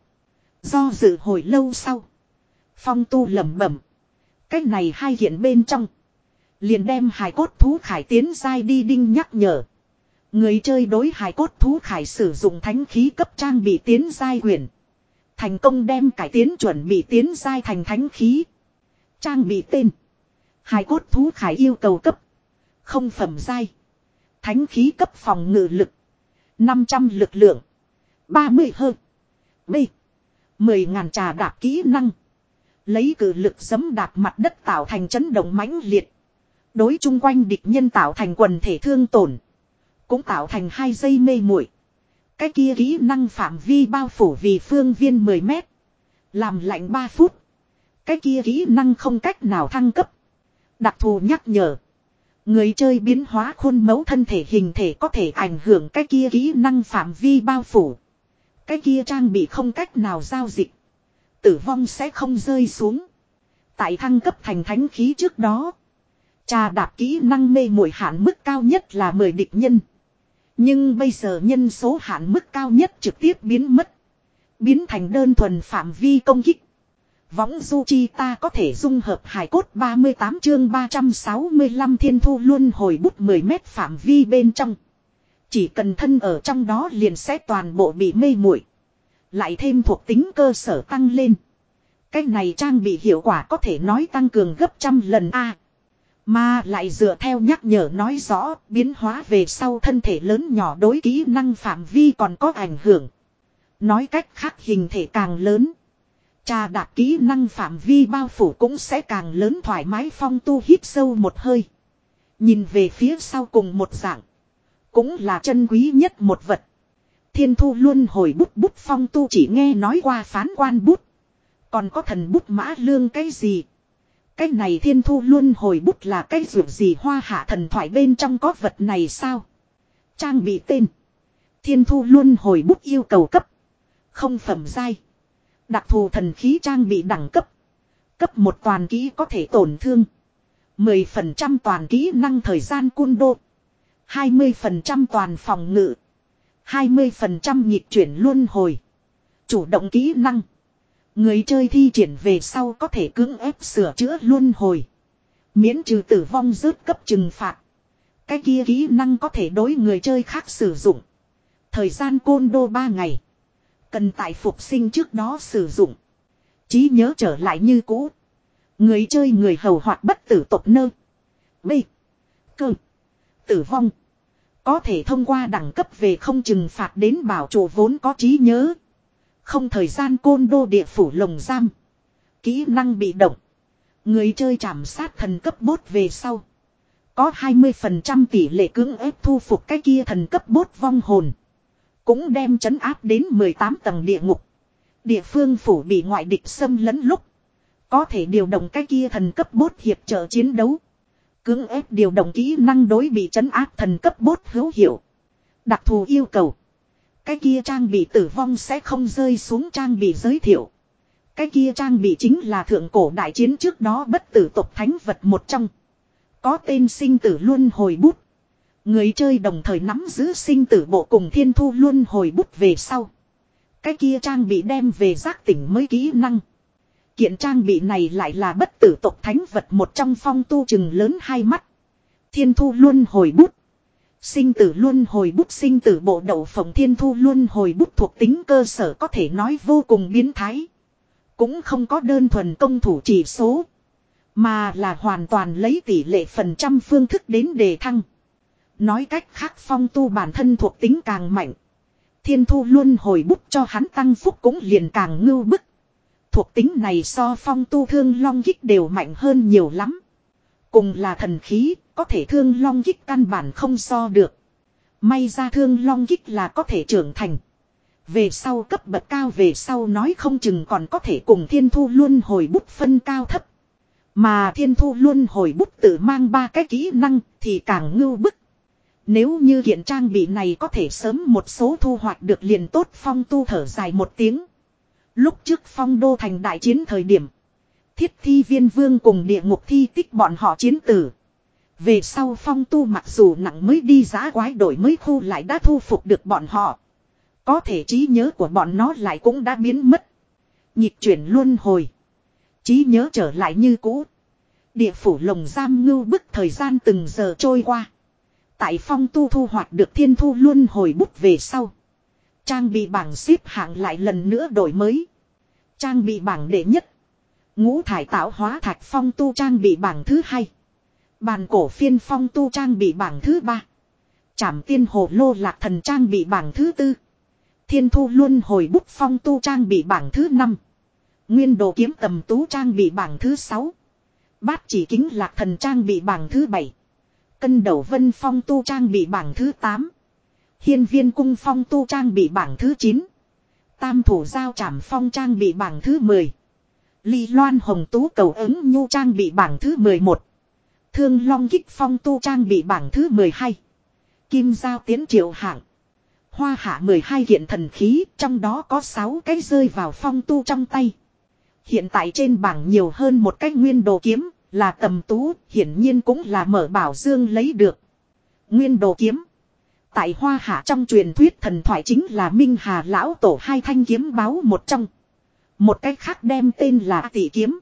Do dự hồi lâu sau. Phong Tu lẩm bẩm. Cái này hai hiện bên trong. Liền đem hài cốt thú khải tiến giai đi đinh nhắc nhở. Người chơi đối hài cốt thú khải sử dụng thánh khí cấp trang bị tiến giai quyển. Thành công đem cải tiến chuẩn bị tiến giai thành thánh khí. Trang bị tên. Hài cốt thú khải yêu cầu cấp. Không phẩm giai. Thánh khí cấp phòng ngự lực. năm trăm lực lượng. ba mươi hơn. B. mười ngàn trà đạp kỹ năng. Lấy cử lực giẫm đạp mặt đất tạo thành chấn động mãnh liệt. Đối chung quanh địch nhân tạo thành quần thể thương tổn. Cũng tạo thành hai giây mê muội. Cái kia kỹ năng phạm vi bao phủ vì phương viên mười mét. Làm lạnh ba phút. Cái kia kỹ năng không cách nào thăng cấp. Đặc thù nhắc nhở. Người chơi biến hóa khuôn mẫu thân thể hình thể có thể ảnh hưởng cái kia kỹ năng phạm vi bao phủ. Cái kia trang bị không cách nào giao dịch. Tử vong sẽ không rơi xuống. Tại thăng cấp thành thánh khí trước đó. Trà đạp kỹ năng mê muội hạn mức cao nhất là mười địch nhân. Nhưng bây giờ nhân số hạn mức cao nhất trực tiếp biến mất. Biến thành đơn thuần phạm vi công kích. Võng du chi ta có thể dung hợp hài cốt ba mươi tám chương ba trăm sáu mươi lăm thiên thu luân hồi bút mười mét phạm vi bên trong. Chỉ cần thân ở trong đó liền sẽ toàn bộ bị mê muội. Lại thêm thuộc tính cơ sở tăng lên. Cái này trang bị hiệu quả có thể nói tăng cường gấp trăm lần a. Mà lại dựa theo nhắc nhở nói rõ biến hóa về sau thân thể lớn nhỏ đối kỹ năng phạm vi còn có ảnh hưởng. Nói cách khác hình thể càng lớn. Trà đạp kỹ năng phạm vi bao phủ cũng sẽ càng lớn thoải mái. Phong Tu hít sâu một hơi. Nhìn về phía sau cùng một dạng. Cũng là chân quý nhất một vật. Thiên thu luân hồi bút bút Phong Tu chỉ nghe nói qua phán quan bút. Còn có thần bút mã lương cái gì. Cái này thiên thu luân hồi bút là cái ruột gì hoa hạ thần thoại bên trong có vật này sao? Trang bị tên. Thiên thu luân hồi bút yêu cầu cấp. Không phẩm giai. Đặc thù thần khí trang bị đẳng cấp. Cấp một toàn kỹ có thể tổn thương. mười phần trăm toàn kỹ năng thời gian cun đô. hai mươi phần trăm toàn phòng ngự. hai mươi phần trăm nhịp chuyển luân hồi. Chủ động kỹ năng. Người chơi thi triển về sau có thể cưỡng ép sửa chữa luân hồi. Miễn trừ tử vong rớt cấp trừng phạt. Cái kia kỹ năng có thể đối người chơi khác sử dụng. Thời gian côn đô ba ngày. Cần tại phục sinh trước đó sử dụng. Trí nhớ trở lại như cũ. Người chơi người hầu hoặc bất tử tộc nơ. B. Cơ. Tử vong. Có thể thông qua đẳng cấp về không trừng phạt đến bảo chủ vốn có trí nhớ. Không thời gian côn đô địa phủ lồng giam. Kỹ năng bị động. Người chơi chạm sát thần cấp bốt về sau. Có hai mươi phần trăm tỷ lệ cưỡng ép thu phục cái kia thần cấp bốt vong hồn. Cũng đem trấn áp đến mười tám tầng địa ngục. Địa phương phủ bị ngoại địch xâm lấn lúc. Có thể điều động cái kia thần cấp bốt hiệp trợ chiến đấu. Cưỡng ép điều động kỹ năng đối bị trấn áp thần cấp bốt hữu hiệu. Đặc thù yêu cầu. Cái kia trang bị tử vong sẽ không rơi xuống trang bị giới thiệu. Cái kia trang bị chính là thượng cổ đại chiến trước đó bất tử tộc thánh vật một trong. Có tên sinh tử luân hồi bút. Người chơi đồng thời nắm giữ sinh tử bộ cùng thiên thu luân hồi bút về sau. Cái kia trang bị đem về giác tỉnh mới kỹ năng. Kiện trang bị này lại là bất tử tộc thánh vật một trong phong tu chừng lớn hai mắt. Thiên thu luân hồi bút. Sinh tử luân hồi bút sinh tử bộ đậu phộng thiên thu luân hồi bút thuộc tính cơ sở có thể nói vô cùng biến thái. Cũng không có đơn thuần công thủ chỉ số. Mà là hoàn toàn lấy tỷ lệ phần trăm phương thức đến đề thăng. Nói cách khác phong tu bản thân thuộc tính càng mạnh. Thiên thu luân hồi bút cho hắn tăng phúc cũng liền càng ngưu bức. Thuộc tính này so phong tu thương long kích đều mạnh hơn nhiều lắm. Cùng là thần khí, có thể thương long kích căn bản không so được. May ra thương long kích là có thể trưởng thành. Về sau cấp bậc cao về sau nói không chừng còn có thể cùng thiên thu luân hồi bút phân cao thấp. Mà thiên thu luân hồi bút tự mang ba cái kỹ năng thì càng ngưu bức. Nếu như hiện trang bị này có thể sớm một số thu hoạch được liền tốt phong tu thở dài một tiếng. Lúc trước phong đô thành đại chiến thời điểm. Thiết thi viên vương cùng địa ngục thi tích bọn họ chiến tử. Về sau phong tu mặc dù nặng mới đi giá quái đổi mới khu lại đã thu phục được bọn họ. Có thể trí nhớ của bọn nó lại cũng đã biến mất. Nhịp chuyển luân hồi. Trí nhớ trở lại như cũ. Địa phủ lồng giam ngưu bức thời gian từng giờ trôi qua. Tại phong tu thu hoạch được thiên thu luân hồi bút về sau. Trang bị bảng xếp hạng lại lần nữa đổi mới. Trang bị bảng đệ nhất. Ngũ thải tạo hóa thạch phong tu trang bị bảng thứ hai. Bàn cổ phiên phong tu trang bị bảng thứ ba. Trảm tiên hồ lô lạc thần trang bị bảng thứ tư. Thiên thu luân hồi bút phong tu trang bị bảng thứ năm. Nguyên đồ kiếm tầm tú trang bị bảng thứ sáu. Bát chỉ kính lạc thần trang bị bảng thứ bảy. Cân đầu vân phong tu trang bị bảng thứ tám. Hiên viên cung phong tu trang bị bảng thứ chín. Tam thủ giao trảm phong trang bị bảng thứ mười. Ly loan hồng tú cầu ứng nhu trang bị bảng thứ mười một. Thương long kích phong tu trang bị bảng thứ mười hai. Kim giao tiến triệu hạng. Hoa hạ mười hai kiện thần khí, trong đó có sáu cái rơi vào phong tu trong tay. Hiện tại trên bảng nhiều hơn một cái nguyên đồ kiếm, là tầm tú, hiển nhiên cũng là mở bảo dương lấy được. Nguyên đồ kiếm. Tại hoa hạ trong truyền thuyết thần thoại chính là Minh Hà lão tổ hai thanh kiếm báu một trong. Một cái khác đem tên là Tỷ kiếm.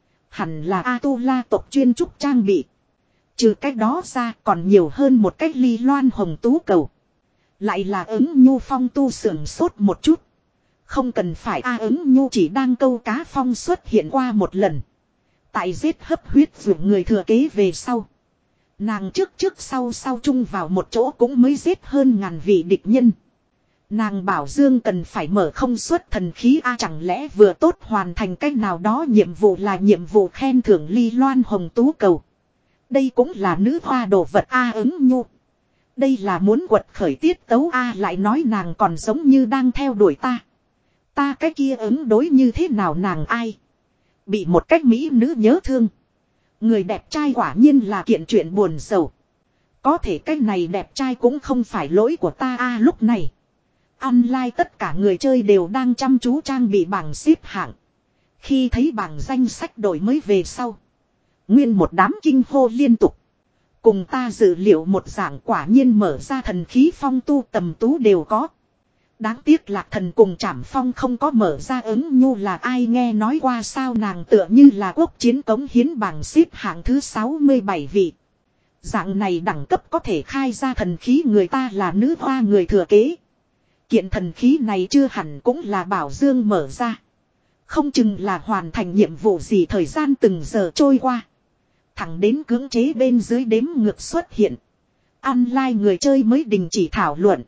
Hẳn là A-tu-la tộc chuyên trúc trang bị. Trừ cách đó ra còn nhiều hơn một cách ly loan hồng tú cầu. Lại là ứng nhu phong tu sưởng sốt một chút. Không cần phải A ứng nhu chỉ đang câu cá phong xuất hiện qua một lần. Tại giết hấp huyết dụng người thừa kế về sau. Nàng trước trước sau sau chung vào một chỗ cũng mới giết hơn ngàn vị địch nhân. Nàng bảo Dương cần phải mở không xuất thần khí A chẳng lẽ vừa tốt hoàn thành cách nào đó nhiệm vụ là nhiệm vụ khen thưởng ly loan hồng tú cầu. Đây cũng là nữ hoa đồ vật A ứng nhu. Đây là muốn quật khởi tiết tấu A lại nói nàng còn giống như đang theo đuổi ta. Ta cái kia ứng đối như thế nào nàng ai. Bị một cách mỹ nữ nhớ thương. Người đẹp trai quả nhiên là kiện chuyện buồn sầu. Có thể cái này đẹp trai cũng không phải lỗi của ta A lúc này. Online tất cả người chơi đều đang chăm chú trang bị bảng xếp hạng. Khi thấy bảng danh sách đổi mới về sau. Nguyên một đám kinh hô liên tục. Cùng ta dự liệu một dạng quả nhiên mở ra thần khí phong tu tầm tú đều có. Đáng tiếc lạc thần cùng trảm phong không có mở ra ứng nhu là ai nghe nói qua sao nàng tựa như là quốc chiến cống hiến bảng xếp hạng thứ sáu mươi bảy vị. Dạng này đẳng cấp có thể khai ra thần khí người ta là nữ hoa người thừa kế. Kiện thần khí này chưa hẳn cũng là bảo Dương mở ra. Không chừng là hoàn thành nhiệm vụ gì thời gian từng giờ trôi qua. Thẳng đến cưỡng chế bên dưới đếm ngược xuất hiện. Online người chơi mới đình chỉ thảo luận.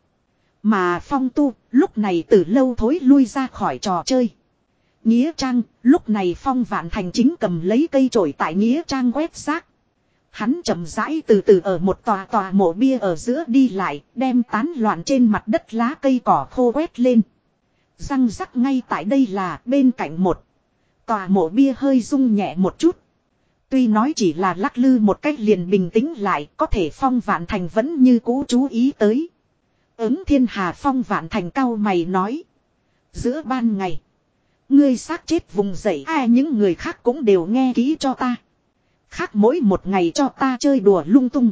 Mà Phong Tu lúc này từ lâu thối lui ra khỏi trò chơi. Nghĩa Trang, lúc này Phong Vạn Thành chính cầm lấy cây chổi tại Nghĩa Trang quét rác. Hắn chậm rãi từ từ ở một tòa tòa mộ bia ở giữa đi lại, đem tán loạn trên mặt đất lá cây cỏ khô quét lên. Răng rắc ngay tại đây là bên cạnh một tòa mộ bia hơi rung nhẹ một chút. Tuy nói chỉ là lắc lư một cách liền bình tĩnh lại, có thể Phong Vạn Thành vẫn như cũ chú ý tới. Ứng Thiên Hà Phong Vạn Thành cau mày nói. Giữa ban ngày, ngươi xác chết vùng dậy ai những người khác cũng đều nghe kỹ cho ta. Khác mỗi một ngày cho ta chơi đùa lung tung.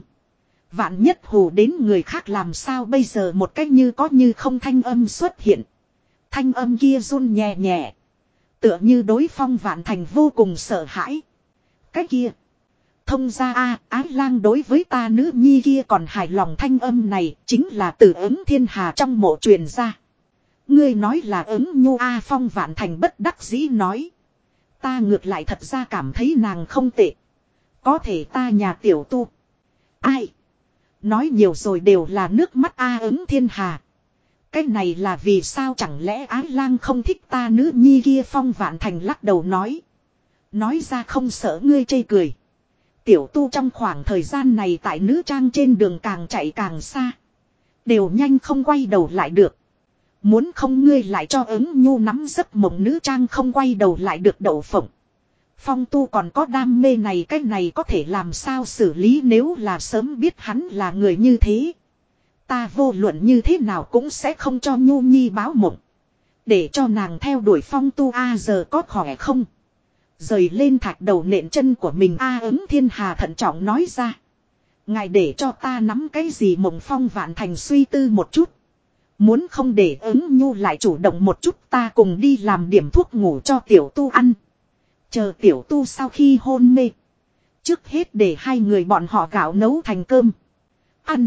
Vạn nhất hù đến người khác làm sao bây giờ một cách như có như không thanh âm xuất hiện. Thanh âm kia run nhẹ nhẹ. Tựa như đối Phong Vạn Thành vô cùng sợ hãi. Cái kia. Thông ra a Ái Lang đối với ta nữ nhi kia còn hài lòng thanh âm này chính là từ Ứng Thiên Hà trong mộ truyền ra. Ngươi nói là Ứng Nhu a Phong Vạn Thành bất đắc dĩ nói. Ta ngược lại thật ra cảm thấy nàng không tệ. Có thể ta nhà tiểu tu. Ai? Nói nhiều rồi đều là nước mắt a Ứng Thiên Hà. Cái này là vì sao chẳng lẽ Ái Lang không thích ta nữ nhi kia Phong Vạn Thành lắc đầu nói. Nói ra không sợ ngươi chê cười. Tiểu tu trong khoảng thời gian này tại nữ trang trên đường càng chạy càng xa. Đều nhanh không quay đầu lại được. Muốn không ngươi lại cho Ứng Nhu nắm giấc mộng nữ trang không quay đầu lại được đậu phộng. Phong tu còn có đam mê này cái này có thể làm sao xử lý nếu là sớm biết hắn là người như thế. Ta vô luận như thế nào cũng sẽ không cho Nhu Nhi báo mộng. Để cho nàng theo đuổi Phong tu a giờ có khỏe không. Rời lên thạch đầu nện chân của mình a Ứng Thiên Hà thận trọng nói ra. Ngài để cho ta nắm cái gì mộng Phong Vạn Thành suy tư một chút. Muốn không để Ứng Nhu lại chủ động một chút ta cùng đi làm điểm thuốc ngủ cho tiểu tu ăn. Chờ tiểu tu sau khi hôn mê. Trước hết để hai người bọn họ gạo nấu thành cơm. Ăn.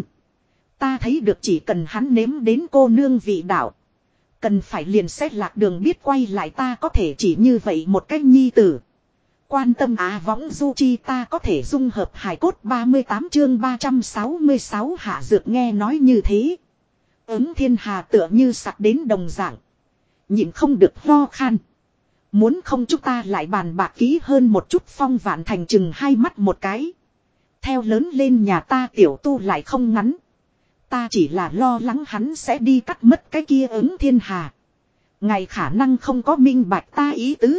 Ta thấy được chỉ cần hắn nếm đến cô nương vị đạo. Cần phải liền xét lạc đường biết quay lại ta có thể chỉ như vậy một cách nhi tử. Quan tâm á võng du chi ta có thể dung hợp hài cốt ba mươi tám chương ba trăm sáu mươi sáu hạ dược nghe nói như thế. Ứng Thiên Hà tựa như sặc đến đồng dạng. Nhịn không được ho khan. Muốn không chúng ta lại bàn bạc kỹ hơn một chút Phong Vạn Thành chừng hai mắt một cái. Theo lớn lên nhà ta tiểu tu lại không ngắn. Ta chỉ là lo lắng hắn sẽ đi cắt mất cái kia Ứng Thiên Hà. Ngày khả năng không có minh bạch ta ý tứ.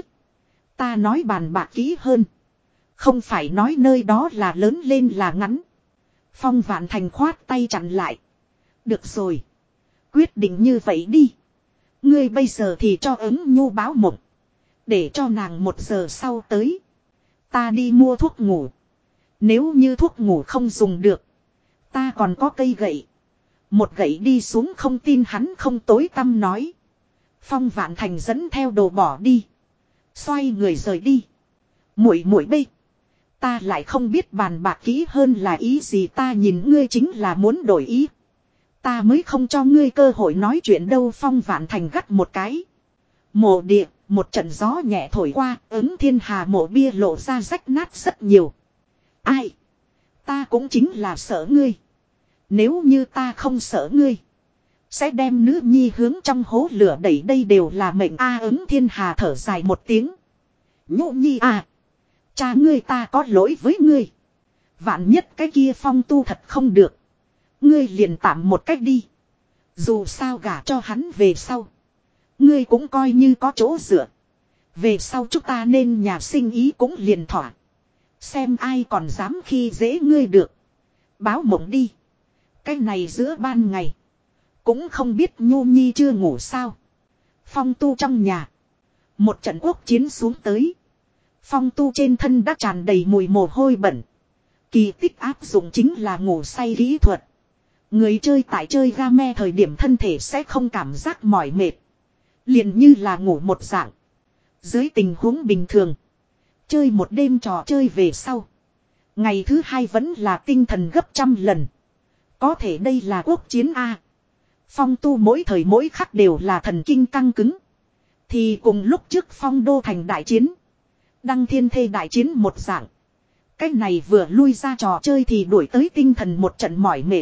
Ta nói bàn bạc kỹ hơn. Không phải nói nơi đó là lớn lên là ngắn. Phong Vạn Thành khoát tay chặn lại. Được rồi. Quyết định như vậy đi. Ngươi bây giờ thì cho Ứng Nhu báo mộng. Để cho nàng một giờ sau tới. Ta đi mua thuốc ngủ. Nếu như thuốc ngủ không dùng được. Ta còn có cây gậy. Một gậy đi xuống không tin hắn không tối tăm nói. Phong Vạn Thành dẫn theo đồ bỏ đi. Xoay người rời đi. Muội muội bê. Ta lại không biết bàn bạc kỹ hơn là ý gì ta nhìn ngươi chính là muốn đổi ý. Ta mới không cho ngươi cơ hội nói chuyện đâu Phong Vạn Thành gắt một cái. Mộ địa, một trận gió nhẹ thổi qua, Ứng Thiên Hà mộ bia lộ ra rách nát rất nhiều. Ai? Ta cũng chính là sợ ngươi. Nếu như ta không sợ ngươi. Sẽ đem nữ nhi hướng trong hố lửa đẩy đây đều là mệnh A Ứng Thiên Hà thở dài một tiếng. Nhũ nhi à. Cha ngươi ta có lỗi với ngươi. Vạn nhất cái kia Phong tu thật không được. Ngươi liền tạm một cách đi. Dù sao gả cho hắn về sau. Ngươi cũng coi như có chỗ dựa. Về sau chúng ta nên nhà sinh ý cũng liền thỏa. Xem ai còn dám khi dễ ngươi được. Báo mộng đi. Cái này giữa ban ngày. Cũng không biết Nhu Nhi chưa ngủ sao. Phong tu trong nhà. Một trận quốc chiến xuống tới. Phong tu trên thân đã tràn đầy mùi mồ hôi bẩn. Kỳ tích áp dụng chính là ngủ say kỹ thuật. Người chơi tại chơi game thời điểm thân thể sẽ không cảm giác mỏi mệt. Liền như là ngủ một dạng. Dưới tình huống bình thường. Chơi một đêm trò chơi về sau. Ngày thứ hai vẫn là tinh thần gấp trăm lần. Có thể đây là quốc chiến A. Phong tu mỗi thời mỗi khắc đều là thần kinh căng cứng. Thì cùng lúc trước Phong đô thành đại chiến. Đăng thiên thê đại chiến một dạng. Cái này vừa lui ra trò chơi thì đuổi tới tinh thần một trận mỏi mệt.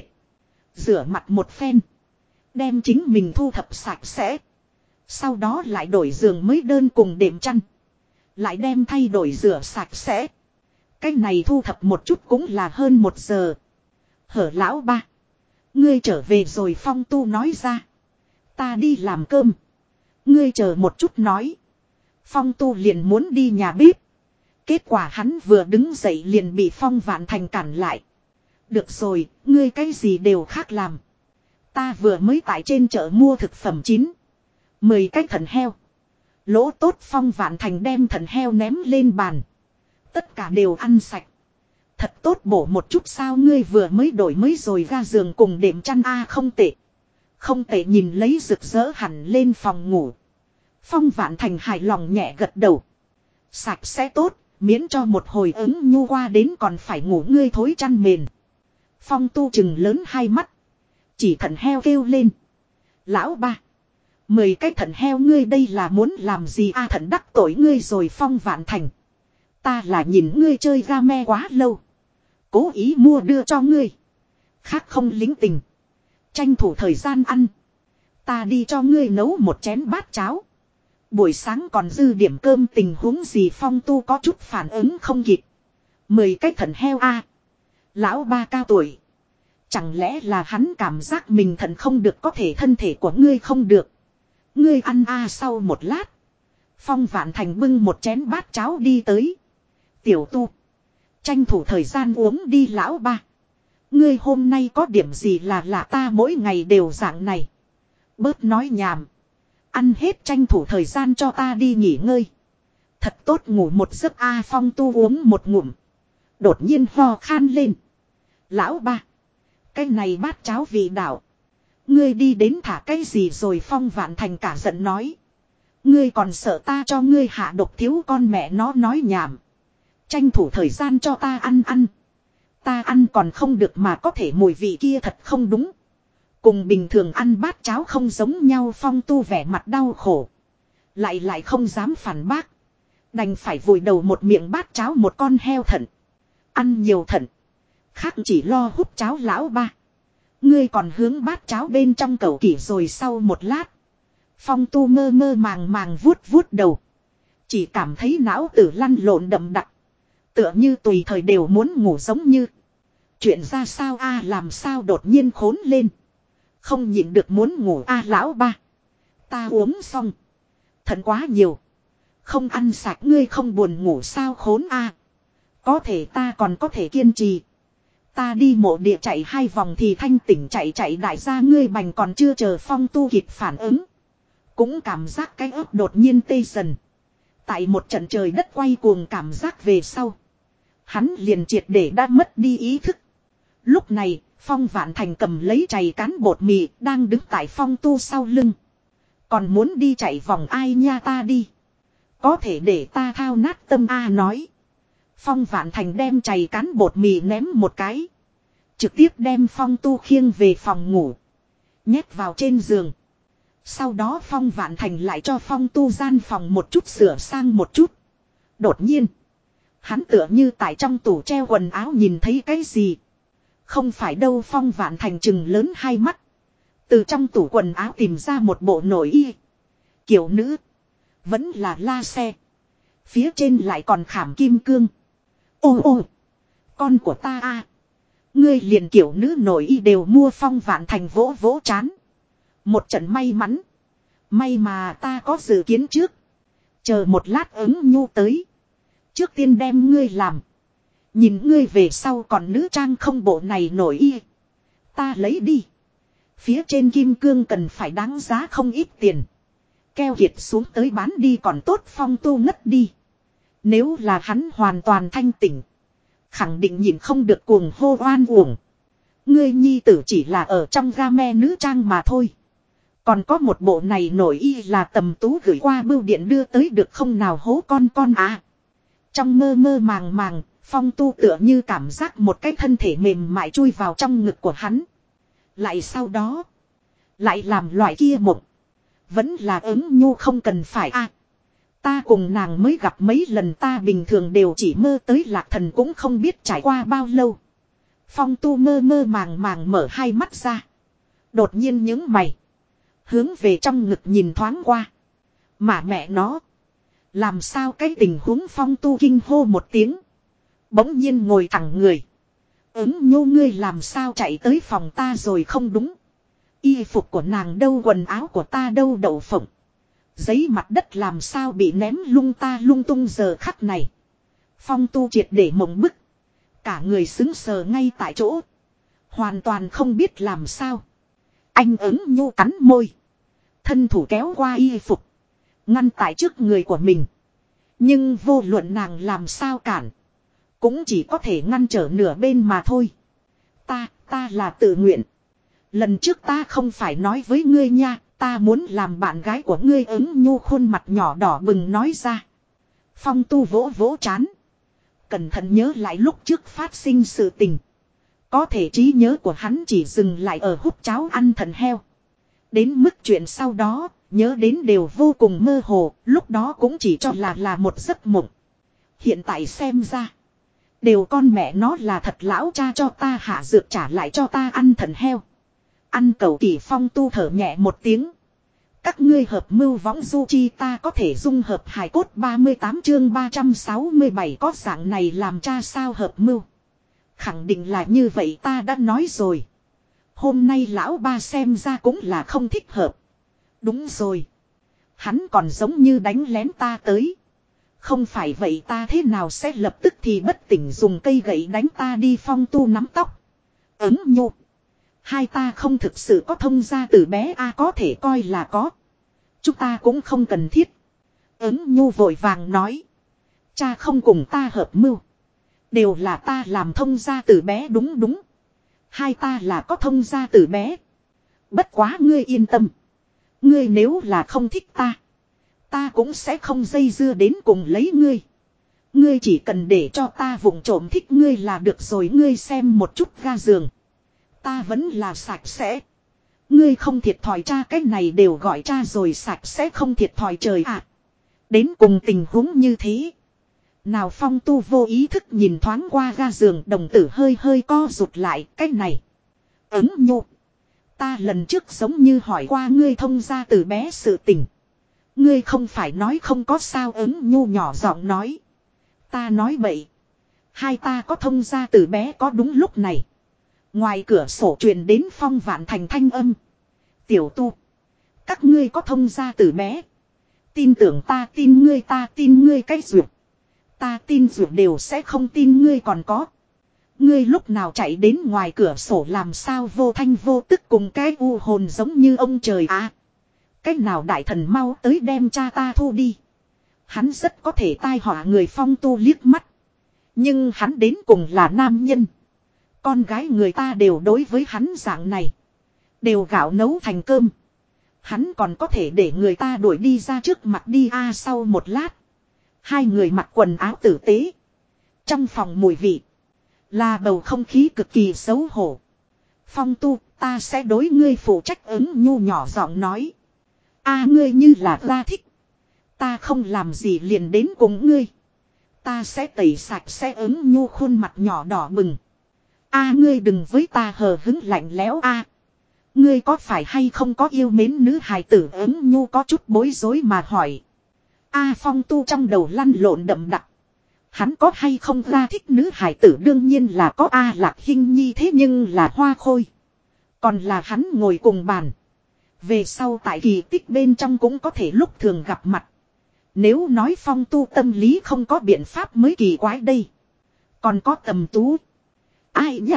Rửa mặt một phen. Đem chính mình thu thập sạch sẽ. Sau đó lại đổi giường mới đơn cùng đệm chăn. Lại đem thay đổi rửa sạch sẽ. Cái này thu thập một chút cũng là hơn một giờ. Hở lão ba. Ngươi trở về rồi Phong Tu nói ra. Ta đi làm cơm. Ngươi chờ một chút nói. Phong Tu liền muốn đi nhà bếp. Kết quả hắn vừa đứng dậy liền bị Phong Vạn Thành cản lại. Được rồi, ngươi cái gì đều khác làm. Ta vừa mới tại trên chợ mua thực phẩm chín. Mười cái thận heo. Lỗ tốt Phong Vạn Thành đem thận heo ném lên bàn. Tất cả đều ăn sạch. Thật tốt bổ một chút sao ngươi vừa mới đổi mới rồi ra giường cùng đệm chăn a không tệ. Không tệ nhìn lấy rực rỡ hẳn lên phòng ngủ. Phong Vạn Thành hài lòng nhẹ gật đầu. Sạch sẽ tốt, miễn cho một hồi ứng nhu qua đến còn phải ngủ ngươi thối chăn mền. Phong Tu chừng lớn hai mắt. Chỉ thận heo kêu lên. Lão ba. Mười cái thận heo ngươi đây là muốn làm gì a à, thận đắc tội ngươi rồi Phong Vạn Thành. Ta là nhìn ngươi chơi game quá lâu. Cố ý mua đưa cho ngươi. Khác không lính tình. Tranh thủ thời gian ăn. Ta đi cho ngươi nấu một chén bát cháo. Buổi sáng còn dư điểm cơm tình huống gì Phong Tu có chút phản ứng không kịp. Mười cái thận heo a à. Lão ba cao tuổi. Chẳng lẽ là hắn cảm giác mình thận không được có thể thân thể của ngươi không được. Ngươi ăn a à, sau một lát. Phong Vạn Thành bưng một chén bát cháo đi tới. Tiểu Tu. Tranh thủ thời gian uống đi lão ba. Ngươi hôm nay có điểm gì là lạ ta mỗi ngày đều dạng này. Bớt nói nhảm. Ăn hết tranh thủ thời gian cho ta đi nghỉ ngơi. Thật tốt ngủ một giấc a à, Phong Tu uống một ngụm. Đột nhiên ho khan lên. Lão ba. Cái này bát cháo vị đạo. Ngươi đi đến thả cái gì rồi Phong Vạn Thành cả giận nói. Ngươi còn sợ ta cho ngươi hạ độc thiếu con mẹ nó nói nhảm. Tranh thủ thời gian cho ta ăn ăn. Ta ăn còn không được mà có thể mùi vị kia thật không đúng. Cùng bình thường ăn bát cháo không giống nhau Phong Tu vẻ mặt đau khổ. Lại lại không dám phản bác. Đành phải vùi đầu một miệng bát cháo một con heo thận. Ăn nhiều thận. Khác chỉ lo hút cháo lão ba. Ngươi còn hướng bát cháo bên trong cầu kỷ rồi sau một lát. Phong Tu mơ mơ màng màng vuốt vuốt đầu. Chỉ cảm thấy não tử lăn lộn đậm đặc. Tựa như tùy thời đều muốn ngủ giống như. Chuyện ra sao a à, làm sao đột nhiên khốn lên. Không nhịn được muốn ngủ a à, lão ba. Ta uống xong. Thận quá nhiều. Không ăn sạch ngươi không buồn ngủ sao khốn a à. Có thể ta còn có thể kiên trì. Ta đi mộ địa chạy hai vòng thì thanh tỉnh chạy chạy đại gia ngươi bành còn chưa chờ Phong Tu kịp phản ứng. Cũng cảm giác cái ớt đột nhiên tê dần. Tại một trận trời đất quay cuồng cảm giác về sau. Hắn liền triệt để đã mất đi ý thức. Lúc này, Phong Vạn Thành cầm lấy chày cán bột mì đang đứng tại Phong Tu sau lưng. Còn muốn đi chạy vòng ai nha ta đi. Có thể để ta thao nát tâm A nói. Phong Vạn Thành đem chày cán bột mì ném một cái. Trực tiếp đem Phong Tu khiêng về phòng ngủ. Nhét vào trên giường. Sau đó Phong Vạn Thành lại cho Phong Tu gian phòng một chút sửa sang một chút. Đột nhiên. Hắn tựa như tại trong tủ treo quần áo nhìn thấy cái gì. Không phải đâu Phong Vạn Thành chừng lớn hai mắt. Từ trong tủ quần áo tìm ra một bộ nội y. Kiểu nữ. Vẫn là la xe. Phía trên lại còn khảm kim cương. Ô ô. Con của ta a à. Ngươi liền kiểu nữ nội y đều mua Phong Vạn Thành vỗ vỗ chán. Một trận may mắn. May mà ta có dự kiến trước. Chờ một lát ứng nhu tới. Trước tiên đem ngươi làm. Nhìn ngươi về sau còn nữ trang không bộ này nổi y. Ta lấy đi. Phía trên kim cương cần phải đáng giá không ít tiền. Keo kiệt xuống tới bán đi còn tốt Phong Tu ngất đi. Nếu là hắn hoàn toàn thanh tỉnh. Khẳng định nhìn không được cuồng hô oan uổng. Ngươi nhi tử chỉ là ở trong game nữ trang mà thôi. Còn có một bộ này nổi y là Tầm Tú gửi qua bưu điện đưa tới được không nào hố con con à. Trong mơ mơ màng màng, Phong Tu tựa như cảm giác một cái thân thể mềm mại chui vào trong ngực của hắn. Lại sau đó, lại làm loại kia mộng. Vẫn là ứng nhu không cần phải a à. Ta cùng nàng mới gặp mấy lần, ta bình thường đều chỉ mơ tới lạc thần, cũng không biết trải qua bao lâu. Phong Tu mơ mơ màng màng mở hai mắt ra. Đột nhiên nhướng mày. Hướng về trong ngực nhìn thoáng qua. Mà mẹ nó. Làm sao cái tình huống? Phong Tu kinh hô một tiếng. Bỗng nhiên ngồi thẳng người. Ứng Nhu, ngươi làm sao chạy tới phòng ta rồi? Không đúng. Y phục của nàng đâu, quần áo của ta đâu? Đậu phộng. Giấy mặt đất làm sao bị ném lung ta lung tung? Giờ khắc này. Phong Tu triệt để mộng bức. Cả người xứng sờ ngay tại chỗ. Hoàn toàn không biết làm sao. Anh Ứng Nhu cắn môi. Thân thủ kéo qua y phục. Ngăn tại trước người của mình. Nhưng vô luận nàng làm sao cản. Cũng chỉ có thể ngăn trở nửa bên mà thôi. Ta, ta là tự nguyện. Lần trước ta không phải nói với ngươi nha. Ta muốn làm bạn gái của ngươi. Ứng Nhu khuôn mặt nhỏ đỏ bừng nói ra. Phong Tu vỗ vỗ trán. Cẩn thận nhớ lại lúc trước phát sinh sự tình. Có thể trí nhớ của hắn chỉ dừng lại ở hút cháo ăn thận heo. Đến mức chuyện sau đó, nhớ đến đều vô cùng mơ hồ, lúc đó cũng chỉ cho là là một giấc mộng. Hiện tại xem ra, đều con mẹ nó là thật. Lão cha cho ta hạ dược trả lại cho ta ăn thận heo. Ăn cầu kỳ. Phong Tu thở nhẹ một tiếng. Các ngươi hợp mưu võng du chi, ta có thể dung hợp hài cốt. Ba mươi tám chương ba trăm sáu mươi bảy có dạng này làm cha sao hợp mưu. Khẳng định là như vậy, ta đã nói rồi. Hôm nay lão ba xem ra cũng là không thích hợp. Đúng rồi. Hắn còn giống như đánh lén ta tới. Không phải vậy ta thế nào sẽ lập tức thì bất tỉnh dùng cây gậy đánh ta đi? Phong Tu nắm tóc. Ứng Nhu. Hai ta không thực sự có thông gia từ bé a? À, có thể coi là có. Chúng ta cũng không cần thiết. Ứng Nhu vội vàng nói. Cha không cùng ta hợp mưu. Đều là ta làm thông gia từ bé. Đúng đúng. Hai ta là có thông gia từ bé. Bất quá ngươi yên tâm. Ngươi nếu là không thích ta, ta cũng sẽ không dây dưa đến cùng lấy ngươi. Ngươi chỉ cần để cho ta vụng trộm thích ngươi là được rồi. Ngươi xem một chút ga giường. Ta vẫn là sạch sẽ. Ngươi không thiệt thòi cha, cái này đều gọi cha rồi, sạch sẽ không thiệt thòi trời ạ. Đến cùng tình huống như thế nào? Phong Tu vô ý thức nhìn thoáng qua ga giường, đồng tử hơi hơi co rụt lại. Cái này. Ứng Nhu. Ta lần trước giống như hỏi qua ngươi thông gia từ bé sự tình. Ngươi không phải nói không có sao? Ứng Nhu nhỏ giọng nói. Ta nói bậy. Hai ta có thông gia từ bé. Có. Đúng lúc này. Ngoài cửa sổ truyền đến Phong Vạn Thành thanh âm. Tiểu Tu. Các ngươi có thông gia từ bé. Tin tưởng ta tin ngươi, ta tin ngươi cái duyệt. Ta tin duyệt đều sẽ không tin ngươi. Còn có. Ngươi lúc nào chạy đến ngoài cửa sổ làm sao vô thanh vô tức cùng cái u hồn giống như ông trời à? Cách nào đại thần mau tới đem cha ta thu đi. Hắn rất có thể tai họa người. Phong Tu liếc mắt. Nhưng hắn đến cùng là nam nhân. Con gái người ta đều đối với hắn dạng này. Đều gạo nấu thành cơm. Hắn còn có thể để người ta đuổi đi ra trước mặt đi a? À, sau một lát. Hai người mặc quần áo tử tế. Trong phòng mùi vị. Là bầu không khí cực kỳ xấu hổ. Phong Tu, ta sẽ đối ngươi phụ trách. Ứng Nhu nhỏ giọng nói. A à, ngươi như là ra thích. Ta không làm gì liền đến cùng ngươi. Ta sẽ tẩy sạch sẽ. Ứng Nhu khuôn mặt nhỏ đỏ bừng. A à, ngươi đừng với ta hờ hứng lạnh lẽo a. À, ngươi có phải hay không có yêu mến nữ hài tử? Ứng Nhu có chút bối rối mà hỏi. A à, Phong Tu trong đầu lăn lộn đậm đặc. Hắn có hay không ra thích nữ hài tử? Đương nhiên là có a. À, Lạc Hinh Nhi thế nhưng là hoa khôi. Còn là hắn ngồi cùng bàn. Về sau tại kỳ tích bên trong cũng có thể lúc thường gặp mặt. Nếu nói Phong Tu tâm lý không có biện pháp mới kỳ quái đây. Còn có Tầm Tú. Ai nhỉ?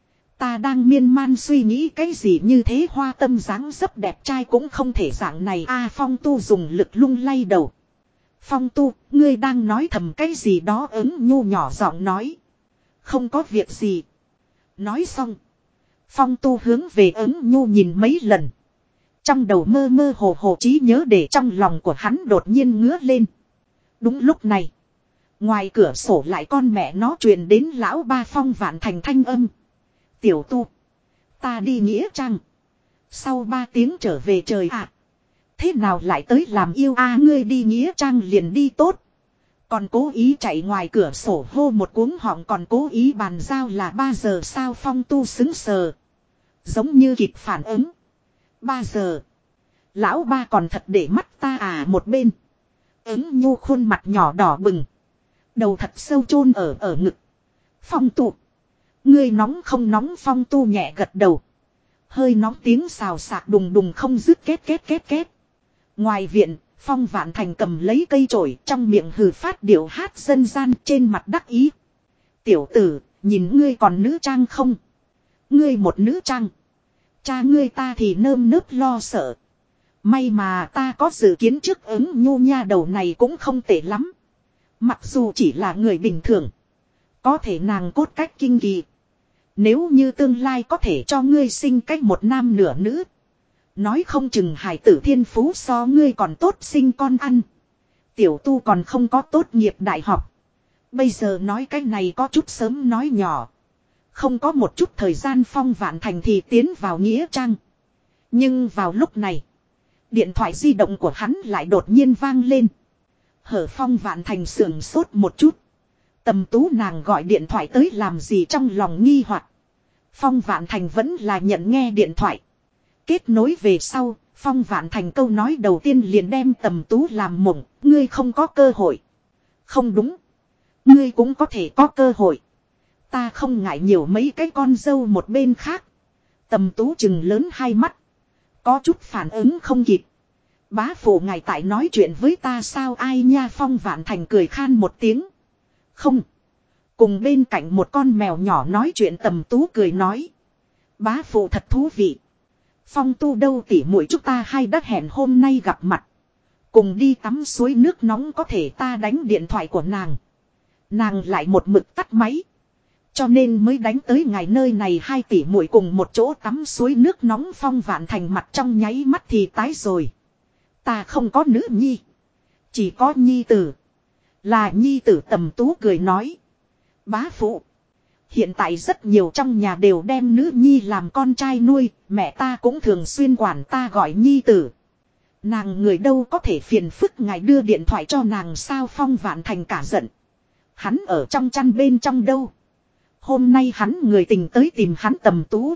Ta đang miên man suy nghĩ cái gì như thế? Hoa Tâm dáng dấp đẹp trai cũng không thể dạng này a. À, Phong Tu dùng lực lung lay đầu. Phong Tu, ngươi đang nói thầm cái gì đó? Ứng Nhu nhỏ giọng nói. Không có việc gì. Nói xong. Phong Tu hướng về Ứng Nhu nhìn mấy lần. Trong đầu mơ mơ hồ hồ trí nhớ để trong lòng của hắn đột nhiên ngứa lên. Đúng lúc này. Ngoài cửa sổ lại con mẹ nó truyền đến lão ba Phong Vạn Thành thanh âm. Tiểu Tu. Ta đi nghĩa trang. Sau ba tiếng trở về trời ạ. À, Thế nào lại tới làm yêu a ngươi đi nghĩa trang liền đi tốt. Còn cố ý chạy ngoài cửa sổ hô một cuống họng còn cố ý bàn giao là ba giờ sao Phong Tu xứng sờ. Giống như kịp phản ứng. Ba giờ. Lão ba còn thật để mắt ta à một bên. Ứng nhu khuôn mặt nhỏ đỏ bừng. Đầu thật sâu chôn ở ở ngực. Phong Tu. Ngươi nóng không nóng Phong Tu nhẹ gật đầu. Hơi nóng tiếng xào xạc đùng đùng không dứt kết kết kết kết. Ngoài viện, Phong Vạn Thành cầm lấy cây chổi trong miệng hừ phát điệu hát dân gian trên mặt đắc ý. Tiểu tử, nhìn ngươi còn nữ trang không? Ngươi một nữ trang. Cha ngươi ta thì nơm nớp lo sợ. May mà ta có dự kiến trước ứng nhu nha đầu này cũng không tệ lắm. Mặc dù chỉ là người bình thường. Có thể nàng cốt cách kinh kỳ. Nếu như tương lai có thể cho ngươi sinh cách một nam nửa nữ. Nói không chừng hải tử thiên phú so ngươi còn tốt sinh con ăn. Tiểu tu còn không có tốt nghiệp đại học. Bây giờ nói cái này có chút sớm nói nhỏ. Không có một chút thời gian Phong Vạn Thành thì tiến vào nghĩa trang. Nhưng vào lúc này. Điện thoại di động của hắn lại đột nhiên vang lên. Hở Phong Vạn Thành sườn sốt một chút. Tầm tú nàng gọi điện thoại tới làm gì trong lòng nghi hoặc. Phong Vạn Thành vẫn là nhận nghe điện thoại. Kết nối về sau, Phong Vạn Thành câu nói đầu tiên liền đem tầm tú làm mộng, ngươi không có cơ hội. Không đúng. Ngươi cũng có thể có cơ hội. Ta không ngại nhiều mấy cái con dâu một bên khác. Tầm tú chừng lớn hai mắt. Có chút phản ứng không kịp. Bá phụ ngài tại nói chuyện với ta sao ai nha Phong Vạn Thành cười khan một tiếng. Không. Cùng bên cạnh một con mèo nhỏ nói chuyện tầm tú cười nói. Bá phụ thật thú vị. Phong Tu đâu tỉ muội chúng ta hay đã hẹn hôm nay gặp mặt. Cùng đi tắm suối nước nóng có thể ta đánh điện thoại của nàng. Nàng lại một mực tắt máy. Cho nên mới đánh tới ngày nơi này hai tỷ muội cùng một chỗ tắm suối nước nóng Phong Vạn Thành mặt trong nháy mắt thì tái rồi. Ta không có nữ nhi. Chỉ có nhi tử. Là nhi tử tầm tú cười nói. Bá phụ. Hiện tại rất nhiều trong nhà đều đem nữ nhi làm con trai nuôi, mẹ ta cũng thường xuyên quản ta gọi nhi tử. Nàng người đâu có thể phiền phức ngài đưa điện thoại cho nàng sao Phong Vạn Thành cả giận. Hắn ở trong chăn bên trong đâu. Hôm nay hắn người tình tới tìm hắn tầm tú.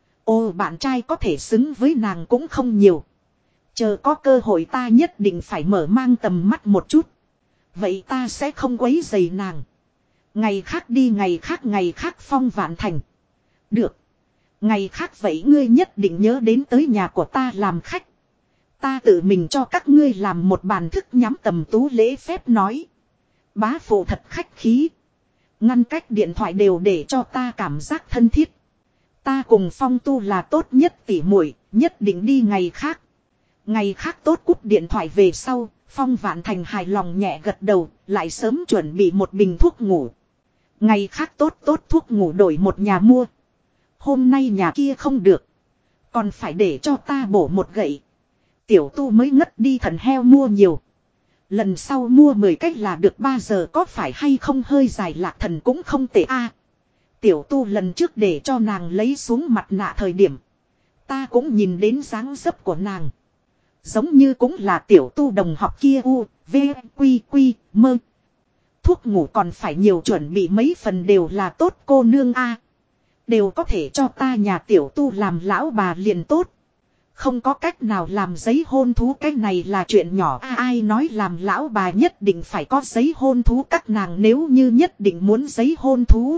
Ô bạn trai có thể xứng với nàng cũng không nhiều. Chờ có cơ hội ta nhất định phải mở mang tầm mắt một chút. Vậy ta sẽ không quấy rầy nàng. Ngày khác đi ngày khác ngày khác Phong Vạn Thành. Được. Ngày khác vậy ngươi nhất định nhớ đến tới nhà của ta làm khách. Ta tự mình cho các ngươi làm một bàn thức nhắm tầm tú lễ phép nói. Bá phụ thật khách khí. Ngăn cách điện thoại đều để cho ta cảm giác thân thiết. Ta cùng Phong Tu là tốt nhất tỉ muội, nhất định đi ngày khác. Ngày khác tốt cúp điện thoại về sau, Phong Vạn Thành hài lòng nhẹ gật đầu, lại sớm chuẩn bị một bình thuốc ngủ. Ngày khác tốt tốt thuốc ngủ đổi một nhà mua. Hôm nay nhà kia không được. Còn phải để cho ta bổ một gậy. Tiểu tu mới ngất đi thần heo mua nhiều. Lần sau mua mười cách là được ba giờ có phải hay không hơi dài lạc thần cũng không tệ a. Tiểu tu lần trước để cho nàng lấy xuống mặt nạ thời điểm. Ta cũng nhìn đến dáng dấp của nàng. Giống như cũng là tiểu tu đồng học kia u, v, quy, quy, mơ. Thuốc ngủ còn phải nhiều chuẩn bị mấy phần đều là tốt cô nương a. Đều có thể cho ta nhà tiểu tu làm lão bà liền tốt. Không có cách nào làm giấy hôn thú cái này là chuyện nhỏ à, ai nói làm lão bà nhất định phải có giấy hôn thú các nàng nếu như nhất định muốn giấy hôn thú.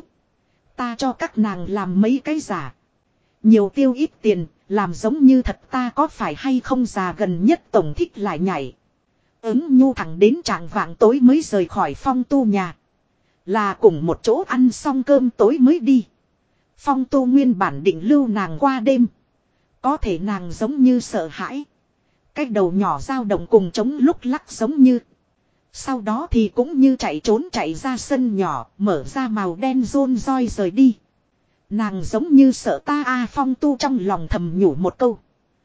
Ta cho các nàng làm mấy cái giả. Nhiều tiêu ít tiền, làm giống như thật ta có phải hay không già gần nhất tổng thích lại nhảy. Ứng nhu thẳng đến trạng vạng tối mới rời khỏi Phong Tu nhà. Là cùng một chỗ ăn xong cơm tối mới đi. Phong Tu nguyên bản định lưu nàng qua đêm. Có thể nàng giống như sợ hãi. Cái đầu nhỏ dao động cùng chống lúc lắc giống như. Sau đó thì cũng như chạy trốn chạy ra sân nhỏ, mở ra màu đen rôn roi rời đi. Nàng giống như sợ ta a Phong Tu trong lòng thầm nhủ một câu.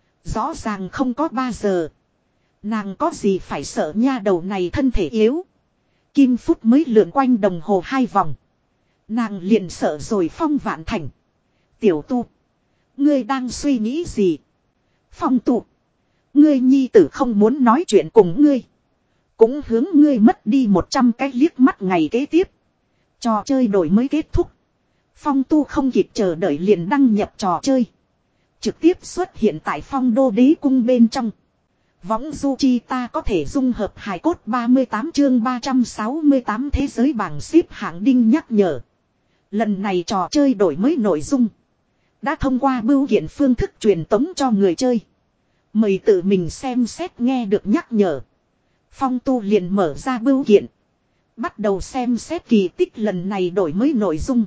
Rõ ràng không có ba giờ. Nàng có gì phải sợ nha đầu này thân thể yếu. Kim phút mới lượn quanh đồng hồ hai vòng. Nàng liền sợ rồi Phong Vạn Thành. Tiểu Tu. Ngươi đang suy nghĩ gì? Phong Tu. Ngươi nhi tử không muốn nói chuyện cùng ngươi. Cũng hướng ngươi mất đi một trăm cái liếc mắt ngày kế tiếp. Trò chơi đổi mới kết thúc. Phong Tu không kịp chờ đợi liền đăng nhập trò chơi. Trực tiếp xuất hiện tại Phong Đô Đế Cung bên trong. Võng du chi ta có thể dung hợp hài cốt ba mươi tám chương ba trăm sáu mươi tám thế giới bảng xếp hạng đinh nhắc nhở. Lần này trò chơi đổi mới nội dung. Đã thông qua bưu kiện phương thức truyền tống cho người chơi. Mời tự mình xem xét nghe được nhắc nhở. Phong Tu liền mở ra bưu kiện. Bắt đầu xem xét kỳ tích lần này đổi mới nội dung.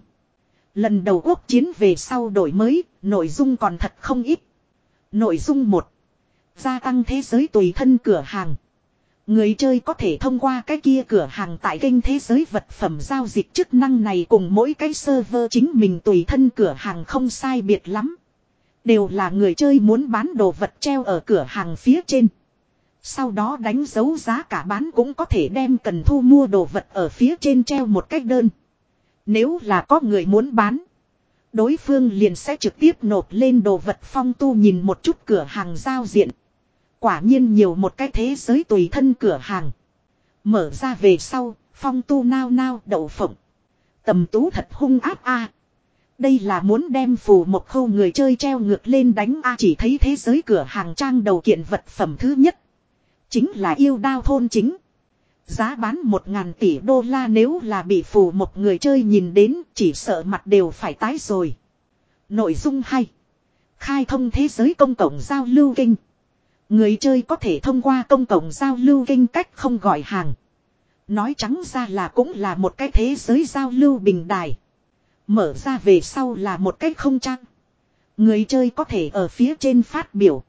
Lần đầu quốc chiến về sau đổi mới, nội dung còn thật không ít. Nội dung một. Gia tăng thế giới tùy thân cửa hàng. Người chơi có thể thông qua cái kia cửa hàng tại kênh thế giới vật phẩm giao dịch chức năng này cùng mỗi cái server chính mình tùy thân cửa hàng không sai biệt lắm. Đều là người chơi muốn bán đồ vật treo ở cửa hàng phía trên. Sau đó đánh dấu giá cả bán cũng có thể đem cần thu mua đồ vật ở phía trên treo một cách đơn. Nếu là có người muốn bán, đối phương liền sẽ trực tiếp nộp lên đồ vật. Phong Tu nhìn một chút cửa hàng giao diện. Quả nhiên nhiều một cái thế giới tùy thân cửa hàng. Mở ra về sau, Phong Tu nao nao đậu phộng. Tầm Tú thật hung áp a. Đây là muốn đem phù một khâu người chơi treo ngược lên đánh a. Chỉ thấy thế giới cửa hàng trang đầu kiện vật phẩm thứ nhất. Chính là yêu đao thôn chính. Giá bán một ngàn tỷ đô la, nếu là bị phù một người chơi nhìn đến chỉ sợ mặt đều phải tái rồi. Nội dung hay. Khai thông thế giới công cộng giao lưu kênh. Người chơi có thể thông qua công cộng giao lưu kênh cách không gọi hàng. Nói trắng ra là cũng là một cái thế giới giao lưu bình đài. Mở ra về sau là một cái không trang. Người chơi có thể ở phía trên phát biểu.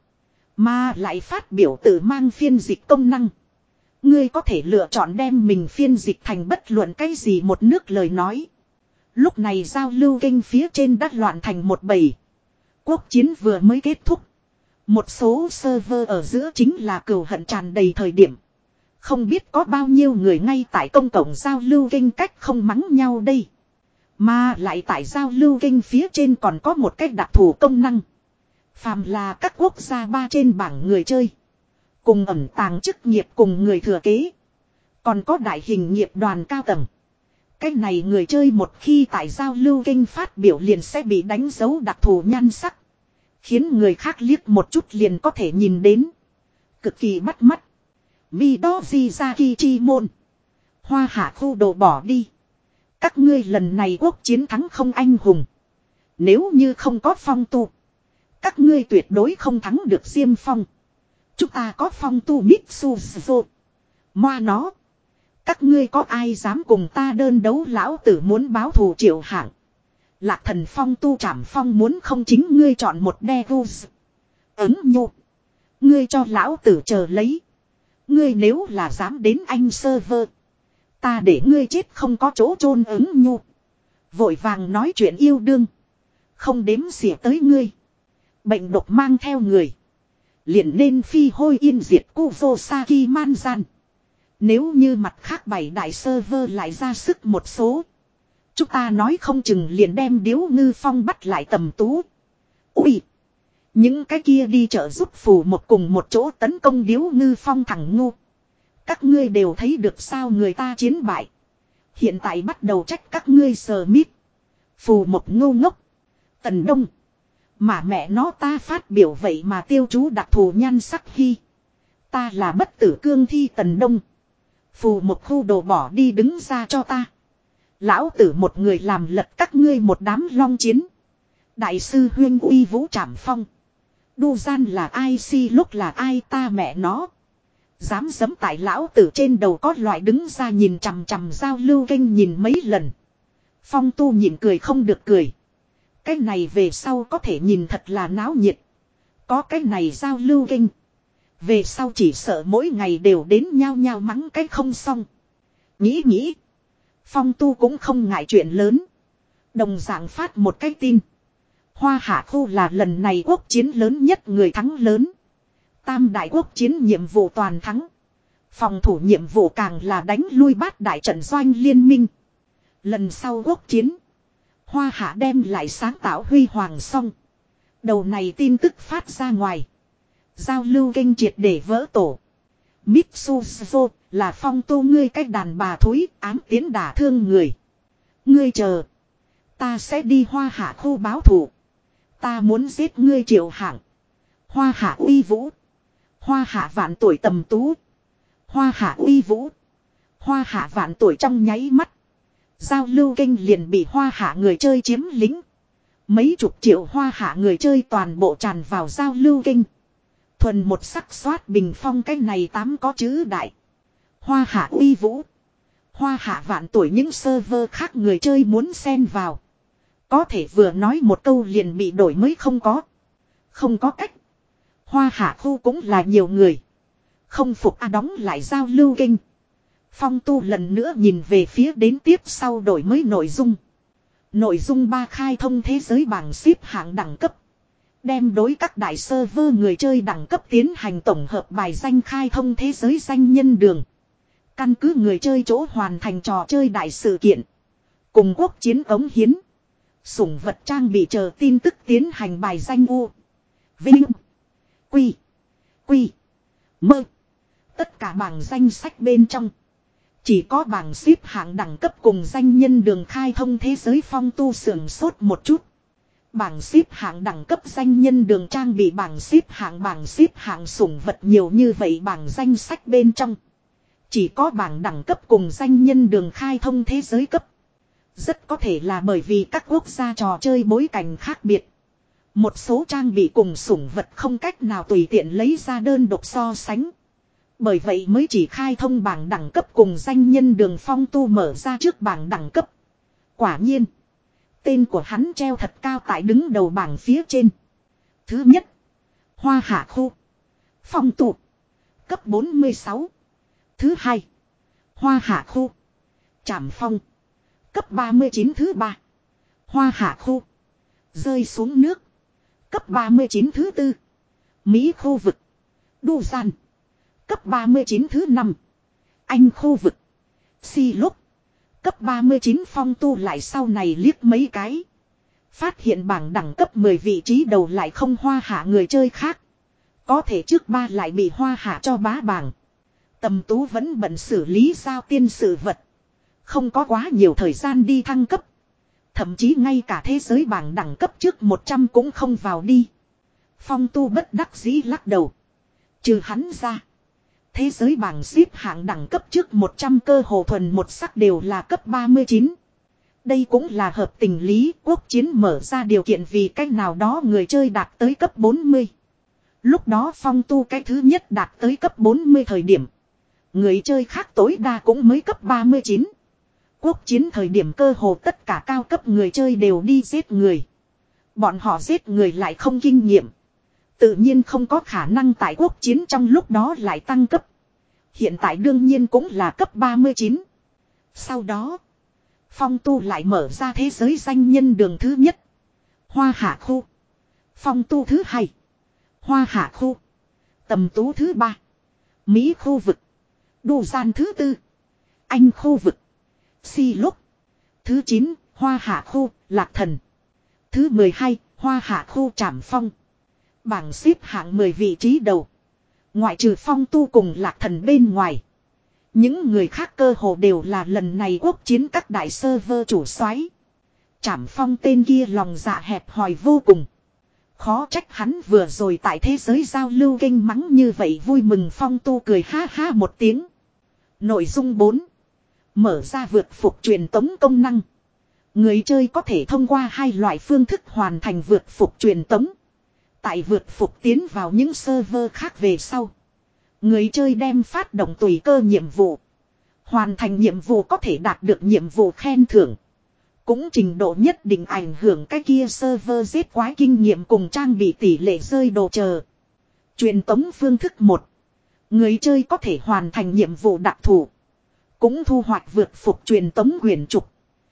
Mà lại phát biểu tự mang phiên dịch công năng. Ngươi có thể lựa chọn đem mình phiên dịch thành bất luận cái gì một nước lời nói. Lúc này giao lưu kênh phía trên đã loạn thành một bầy. Quốc chiến vừa mới kết thúc. Một số server ở giữa chính là cừu hận tràn đầy thời điểm. Không biết có bao nhiêu người ngay tại công cộng giao lưu kênh cách không mắng nhau đây. Mà lại tại giao lưu kênh phía trên còn có một cách đặc thù công năng. Phàm là các quốc gia ba trên bảng người chơi. Cùng ẩn tàng chức nghiệp cùng người thừa kế. Còn có đại hình nghiệp đoàn cao tầng. Cách này người chơi một khi tại giao lưu kênh phát biểu liền sẽ bị đánh dấu đặc thù nhan sắc. Khiến người khác liếc một chút liền có thể nhìn đến. Cực kỳ bắt mắt. Midoji Zakichimon. Hoa hạ khu đồ bỏ đi. Các ngươi lần này quốc chiến thắng không anh hùng. Nếu như không có Phong Tu. Các ngươi tuyệt đối không thắng được Diêm Phong. Chúng ta có Phong Tu Mitsuzo. Moa nó. Các ngươi có ai dám cùng ta đơn đấu, lão tử muốn báo thù triệu hạng. Lạc thần Phong Tu Trảm Phong muốn không chính ngươi chọn một Devus. Ứng nhô. Ngươi cho lão tử chờ lấy. Ngươi nếu là dám đến anh server. Ta để ngươi chết không có chỗ chôn ứng nhô. Vội vàng nói chuyện yêu đương. Không đếm xỉa tới ngươi. Bệnh độc mang theo người. Liền nên phi hôi yên diệt Kuzosaki man gian. Nếu như mặt khác bảy đại server lại ra sức một số. Chúng ta nói không chừng liền đem Điếu Ngư Phong bắt lại Tầm Tú. Ui! Những cái kia đi trợ giúp phù một cùng một chỗ tấn công Điếu Ngư Phong thằng ngu. Các ngươi đều thấy được sao người ta chiến bại. Hiện tại bắt đầu trách các ngươi sờ mít. Phù một ngu ngốc. Tần Đông. Mà mẹ nó ta phát biểu vậy mà tiêu chú đặc thù nhan sắc hy. Ta là bất tử cương thi Tần Đông. Phù một khu đồ bỏ đi đứng ra cho ta. Lão tử một người làm lật các ngươi một đám long chiến. Đại sư huyên uy vũ trảm phong. Đu gian là ai, si lúc là ai, ta mẹ nó. Dám giẫm tại lão tử trên đầu có loại đứng ra nhìn chằm chằm giao lưu kênh nhìn mấy lần. Phong Tu nhịn cười không được cười. Cái này về sau có thể nhìn thật là náo nhiệt. Có cái này giao lưu kênh. Về sau chỉ sợ mỗi ngày đều đến nhao nhao mắng cái không xong. Nghĩ nghĩ. Phong Tu cũng không ngại chuyện lớn. Đồng dạng phát một cái tin. Hoa hạ khu là lần này quốc chiến lớn nhất, người thắng lớn. Tam đại quốc chiến nhiệm vụ toàn thắng. Phòng thủ nhiệm vụ càng là đánh lui bát đại trận doanh liên minh. Lần sau quốc chiến. Hoa hạ đem lại sáng tạo huy hoàng xong. Đầu này tin tức phát ra ngoài. Giao lưu kênh triệt để vỡ tổ. Mitsuzo là Phong Tu ngươi cách đàn bà thối ám tiến đả thương người. Ngươi chờ. Ta sẽ đi Hoa Hạ khu báo thù. Ta muốn giết ngươi Triệu Hạng. Hoa Hạ uy vũ. Hoa Hạ vạn tuổi tầm tú. Hoa Hạ uy vũ. Hoa Hạ vạn tuổi trong nháy mắt. Giao lưu kênh liền bị Hoa Hạ người chơi chiếm lĩnh. Mấy chục triệu Hoa Hạ người chơi toàn bộ tràn vào giao lưu kênh. Thuần một sắc xoát bình phong cái này tám có chữ đại. Hoa Hạ uy vũ. Hoa Hạ vạn tuổi những server khác người chơi muốn xen vào. Có thể vừa nói một câu liền bị đổi mới không có. Không có cách. Hoa Hạ khu cũng là nhiều người. Không phục a đóng lại giao lưu kênh. Phong Tu lần nữa nhìn về phía đến tiếp sau đổi mới nội dung. Nội dung ba khai thông thế giới bảng xếp hạng đẳng cấp. Đem đối các đại server người chơi đẳng cấp tiến hành tổng hợp bài danh khai thông thế giới danh nhân đường. Căn cứ người chơi chỗ hoàn thành trò chơi đại sự kiện. Cùng quốc chiến ống hiến. Sủng vật trang bị chờ tin tức tiến hành bài danh U. Vinh. Quy. Quy. Mơ. Tất cả bảng danh sách bên trong. Chỉ có bảng xếp hạng đẳng cấp cùng danh nhân đường khai thông thế giới Phong Tu sưởng sốt một chút. Bảng xếp hạng đẳng cấp danh nhân đường trang bị bảng xếp hạng bảng xếp hạng sủng vật nhiều như vậy bảng danh sách bên trong. Chỉ có bảng đẳng cấp cùng danh nhân đường khai thông thế giới cấp. Rất có thể là bởi vì các quốc gia trò chơi bối cảnh khác biệt. Một số trang bị cùng sủng vật không cách nào tùy tiện lấy ra đơn độc so sánh. Bởi vậy mới chỉ khai thông bảng đẳng cấp cùng danh nhân đường Phong Tu mở ra trước bảng đẳng cấp. Quả nhiên. Tên của hắn treo thật cao tại đứng đầu bảng phía trên. Thứ nhất. Hoa Hạ khu. Phong Tu. Cấp bốn mươi sáu. Thứ hai. Hoa Hạ khu. Trảm Phong. Cấp ba mươi chín thứ ba. Hoa Hạ khu. Rơi xuống nước. Cấp ba mươi chín thứ tư. Mỹ khu vực. Đu Gian. Cấp ba mươi chín thứ năm. Anh khu vực. Si lúc. Cấp ba mươi chín Phong Tu lại sau này liếc mấy cái. Phát hiện bảng đẳng cấp mười vị trí đầu lại không Hoa Hạ người chơi khác. Có thể trước ba lại bị Hoa Hạ cho bá bảng. Tầm Tú vẫn bận xử lý giao tiên sự vật. Không có quá nhiều thời gian đi thăng cấp. Thậm chí ngay cả thế giới bảng đẳng cấp trước một trăm cũng không vào đi. Phong Tu bất đắc dĩ lắc đầu. Trừ hắn ra. Thế giới bảng xếp hạng đẳng cấp trước một trăm cơ hồ thuần một sắc đều là cấp ba mươi chín. Đây cũng là hợp tình lý quốc chiến mở ra điều kiện vì cách nào đó người chơi đạt tới cấp bốn mươi. Lúc đó Phong Tu cái thứ nhất đạt tới cấp bốn mươi thời điểm. Người chơi khác tối đa cũng mới cấp ba mươi chín. Quốc chiến thời điểm cơ hồ tất cả cao cấp người chơi đều đi giết người. Bọn họ giết người lại không kinh nghiệm. Tự nhiên không có khả năng tại quốc chiến trong lúc đó lại tăng cấp. Hiện tại đương nhiên cũng là cấp ba mươi chín. Sau đó, Phong Tu lại mở ra thế giới danh nhân đường thứ nhất. Hoa Hạ khu. Phong Tu thứ hai. Hoa Hạ khu. Tầm Tú thứ ba. Mỹ khu vực. Đu Gian thứ tư. Anh khu vực. Si lúc. Thứ chín. Hoa Hạ khu. Lạc Thần. Thứ mười hai. Hoa Hạ khu Trảm Phong. Bảng xếp hạng mười vị trí đầu. Ngoại trừ Phong Tu cùng Lạc Thần bên ngoài. Những người khác cơ hồ đều là lần này quốc chiến các đại server chủ soái. Trảm Phong tên kia lòng dạ hẹp hòi vô cùng. Khó trách hắn vừa rồi tại thế giới giao lưu kênh mắng như vậy vui mừng. Phong Tu cười ha ha một tiếng. Nội dung bốn. Mở ra vượt phục truyền tống công năng. Người chơi có thể thông qua hai loại phương thức hoàn thành vượt phục truyền tống. Tại vượt phục tiến vào những server khác về sau. Người chơi đem phát động tùy cơ nhiệm vụ. Hoàn thành nhiệm vụ có thể đạt được nhiệm vụ khen thưởng. Cũng trình độ nhất định ảnh hưởng cái kia server giết quái kinh nghiệm cùng trang bị tỷ lệ rơi đồ chờ. Truyền tống phương thức một. Người chơi có thể hoàn thành nhiệm vụ đặc thù. Cũng thu hoạch vượt phục truyền tống quyển trục.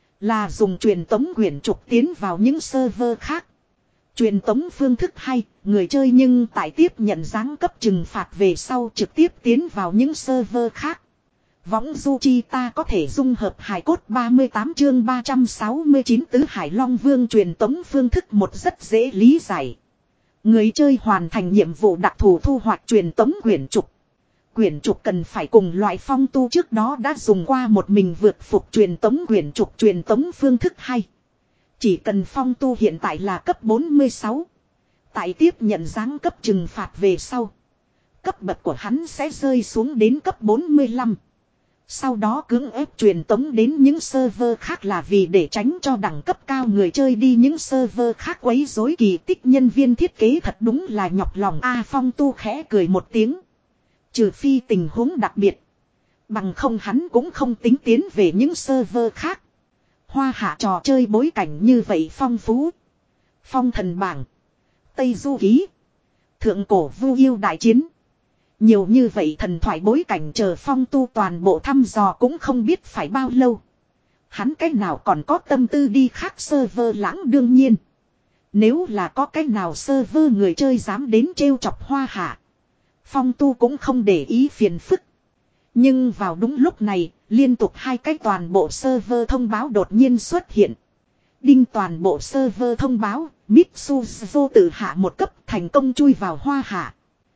Là dùng truyền tống quyển trục tiến vào những server khác. Truyền tống phương thức hai, người chơi nhưng tại tiếp nhận giáng cấp trừng phạt về sau trực tiếp tiến vào những server khác. Võng du chi ta có thể dung hợp hải cốt ba mươi tám chương ba trăm sáu mươi chín tứ Hải Long Vương truyền tống phương thức một rất dễ lý giải. Người chơi hoàn thành nhiệm vụ đặc thù thu hoạch truyền tống quyển trục. Quyển trục cần phải cùng loại phong tu trước đó đã dùng qua một mình vượt phục truyền tống quyển trục truyền tống phương thức hay. Chỉ cần phong tu hiện tại là cấp bốn mươi sáu. Tại tiếp nhận giáng cấp trừng phạt về sau. Cấp bậc của hắn sẽ rơi xuống đến cấp bốn mươi lăm. Sau đó cưỡng ép truyền tống đến những server khác là vì để tránh cho đẳng cấp cao người chơi đi những server khác quấy rối kỳ tích nhân viên thiết kế thật đúng là nhọc lòng. A Phong tu khẽ cười một tiếng. Trừ phi tình huống đặc biệt. Bằng không hắn cũng không tính tiến về những server khác. Hoa hạ trò chơi bối cảnh như vậy phong phú. Phong thần bảng. Tây du ký. Thượng cổ vu yêu đại chiến. Nhiều như vậy thần thoại bối cảnh chờ Phong tu toàn bộ thăm dò cũng không biết phải bao lâu. Hắn cách nào còn có tâm tư đi khác server lãng đương nhiên. Nếu là có cách nào server người chơi dám đến trêu chọc hoa hạ. Phong tu cũng không để ý phiền phức. Nhưng vào đúng lúc này, liên tục hai cái toàn bộ server thông báo đột nhiên xuất hiện. Đinh toàn bộ server thông báo, Mitsuzo tự hạ một cấp thành công chui vào hoa hạ.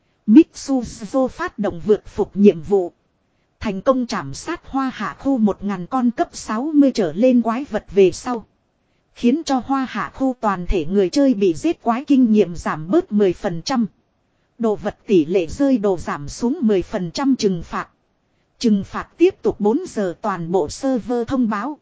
Mitsuzo phát động vượt phục nhiệm vụ. Thành công trảm sát hoa hạ khu một nghìn con cấp sáu mươi trở lên quái vật về sau. Khiến cho hoa hạ khu toàn thể người chơi bị giết quái kinh nghiệm giảm bớt mười phần trăm. Đồ vật tỷ lệ rơi đồ giảm xuống mười phần trăm trừng phạt. Trừng phạt tiếp tục bốn giờ toàn bộ server thông báo.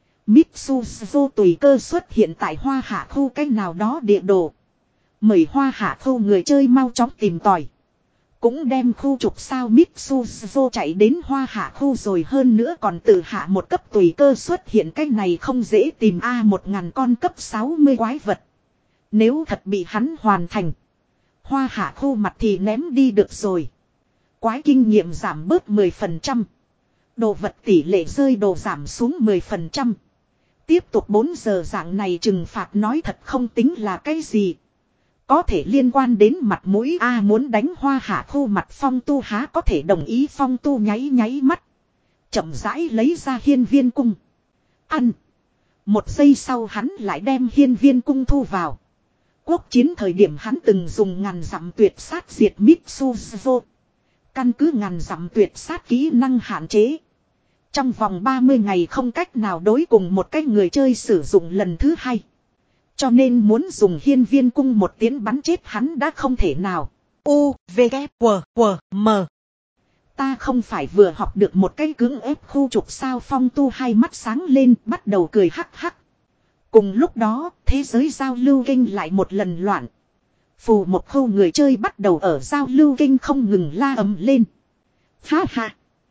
Mitsuzo tùy cơ xuất hiện tại hoa hạ khu cách nào đó địa đồ. Mời hoa hạ khu người chơi mau chóng tìm tòi. Cũng đem khu trục sao Mitsuzo chạy đến hoa hạ khu rồi hơn nữa còn tự hạ một cấp tùy cơ xuất hiện cách này không dễ tìm A một ngàn con cấp sáu mươi quái vật. Nếu thật bị hắn hoàn thành. Hoa hạ khu mặt thì ném đi được rồi. Quái kinh nghiệm giảm bớt mười phần trăm. Đồ vật tỷ lệ rơi đồ giảm xuống mười phần trăm. Tiếp tục bốn giờ dạng này trừng phạt nói thật không tính là cái gì. Có thể liên quan đến mặt mũi A muốn đánh hoa hạ khu mặt Phong tu há có thể đồng ý. Phong tu nháy nháy mắt. Chậm rãi lấy ra hiên viên cung. Ăn. Một giây sau hắn lại đem hiên viên cung thu vào. Quốc chiến thời điểm hắn từng dùng ngàn dặm tuyệt sát diệt Mitsuzo. Căn cứ ngàn dặm tuyệt sát kỹ năng hạn chế. Trong vòng ba mươi ngày không cách nào đối cùng một cái người chơi sử dụng lần thứ hai. Cho nên muốn dùng hiên viên cung một tiếng bắn chết hắn đã không thể nào. U, V, K, W, W, M. Ta không phải vừa học được một cái cưỡng ép khu trục sao. Phong tu hai mắt sáng lên bắt đầu cười hắc hắc. Cùng lúc đó thế giới giao lưu kinh lại một lần loạn. Phù một khu người chơi bắt đầu ở giao lưu kinh không ngừng la ầm lên. Ha ha.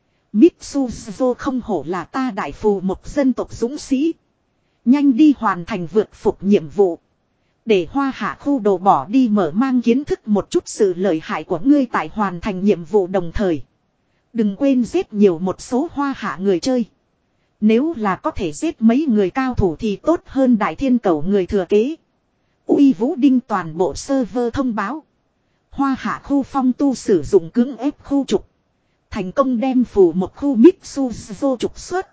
Mitsuzo không hổ là ta đại phù một dân tộc dũng sĩ. Nhanh đi hoàn thành vượt phục nhiệm vụ. Để hoa hạ khu đồ bỏ đi mở mang kiến thức một chút sự lợi hại của ngươi tại hoàn thành nhiệm vụ đồng thời. Đừng quên giết nhiều một số hoa hạ người chơi. Nếu là có thể giết mấy người cao thủ thì tốt hơn đại thiên cầu người thừa kế. Uy Vũ Đinh toàn bộ server thông báo. Hoa hạ khu Phong tu sử dụng cưỡng ép khu trục. Thành công đem phủ một khu Mitsuzo trục xuất.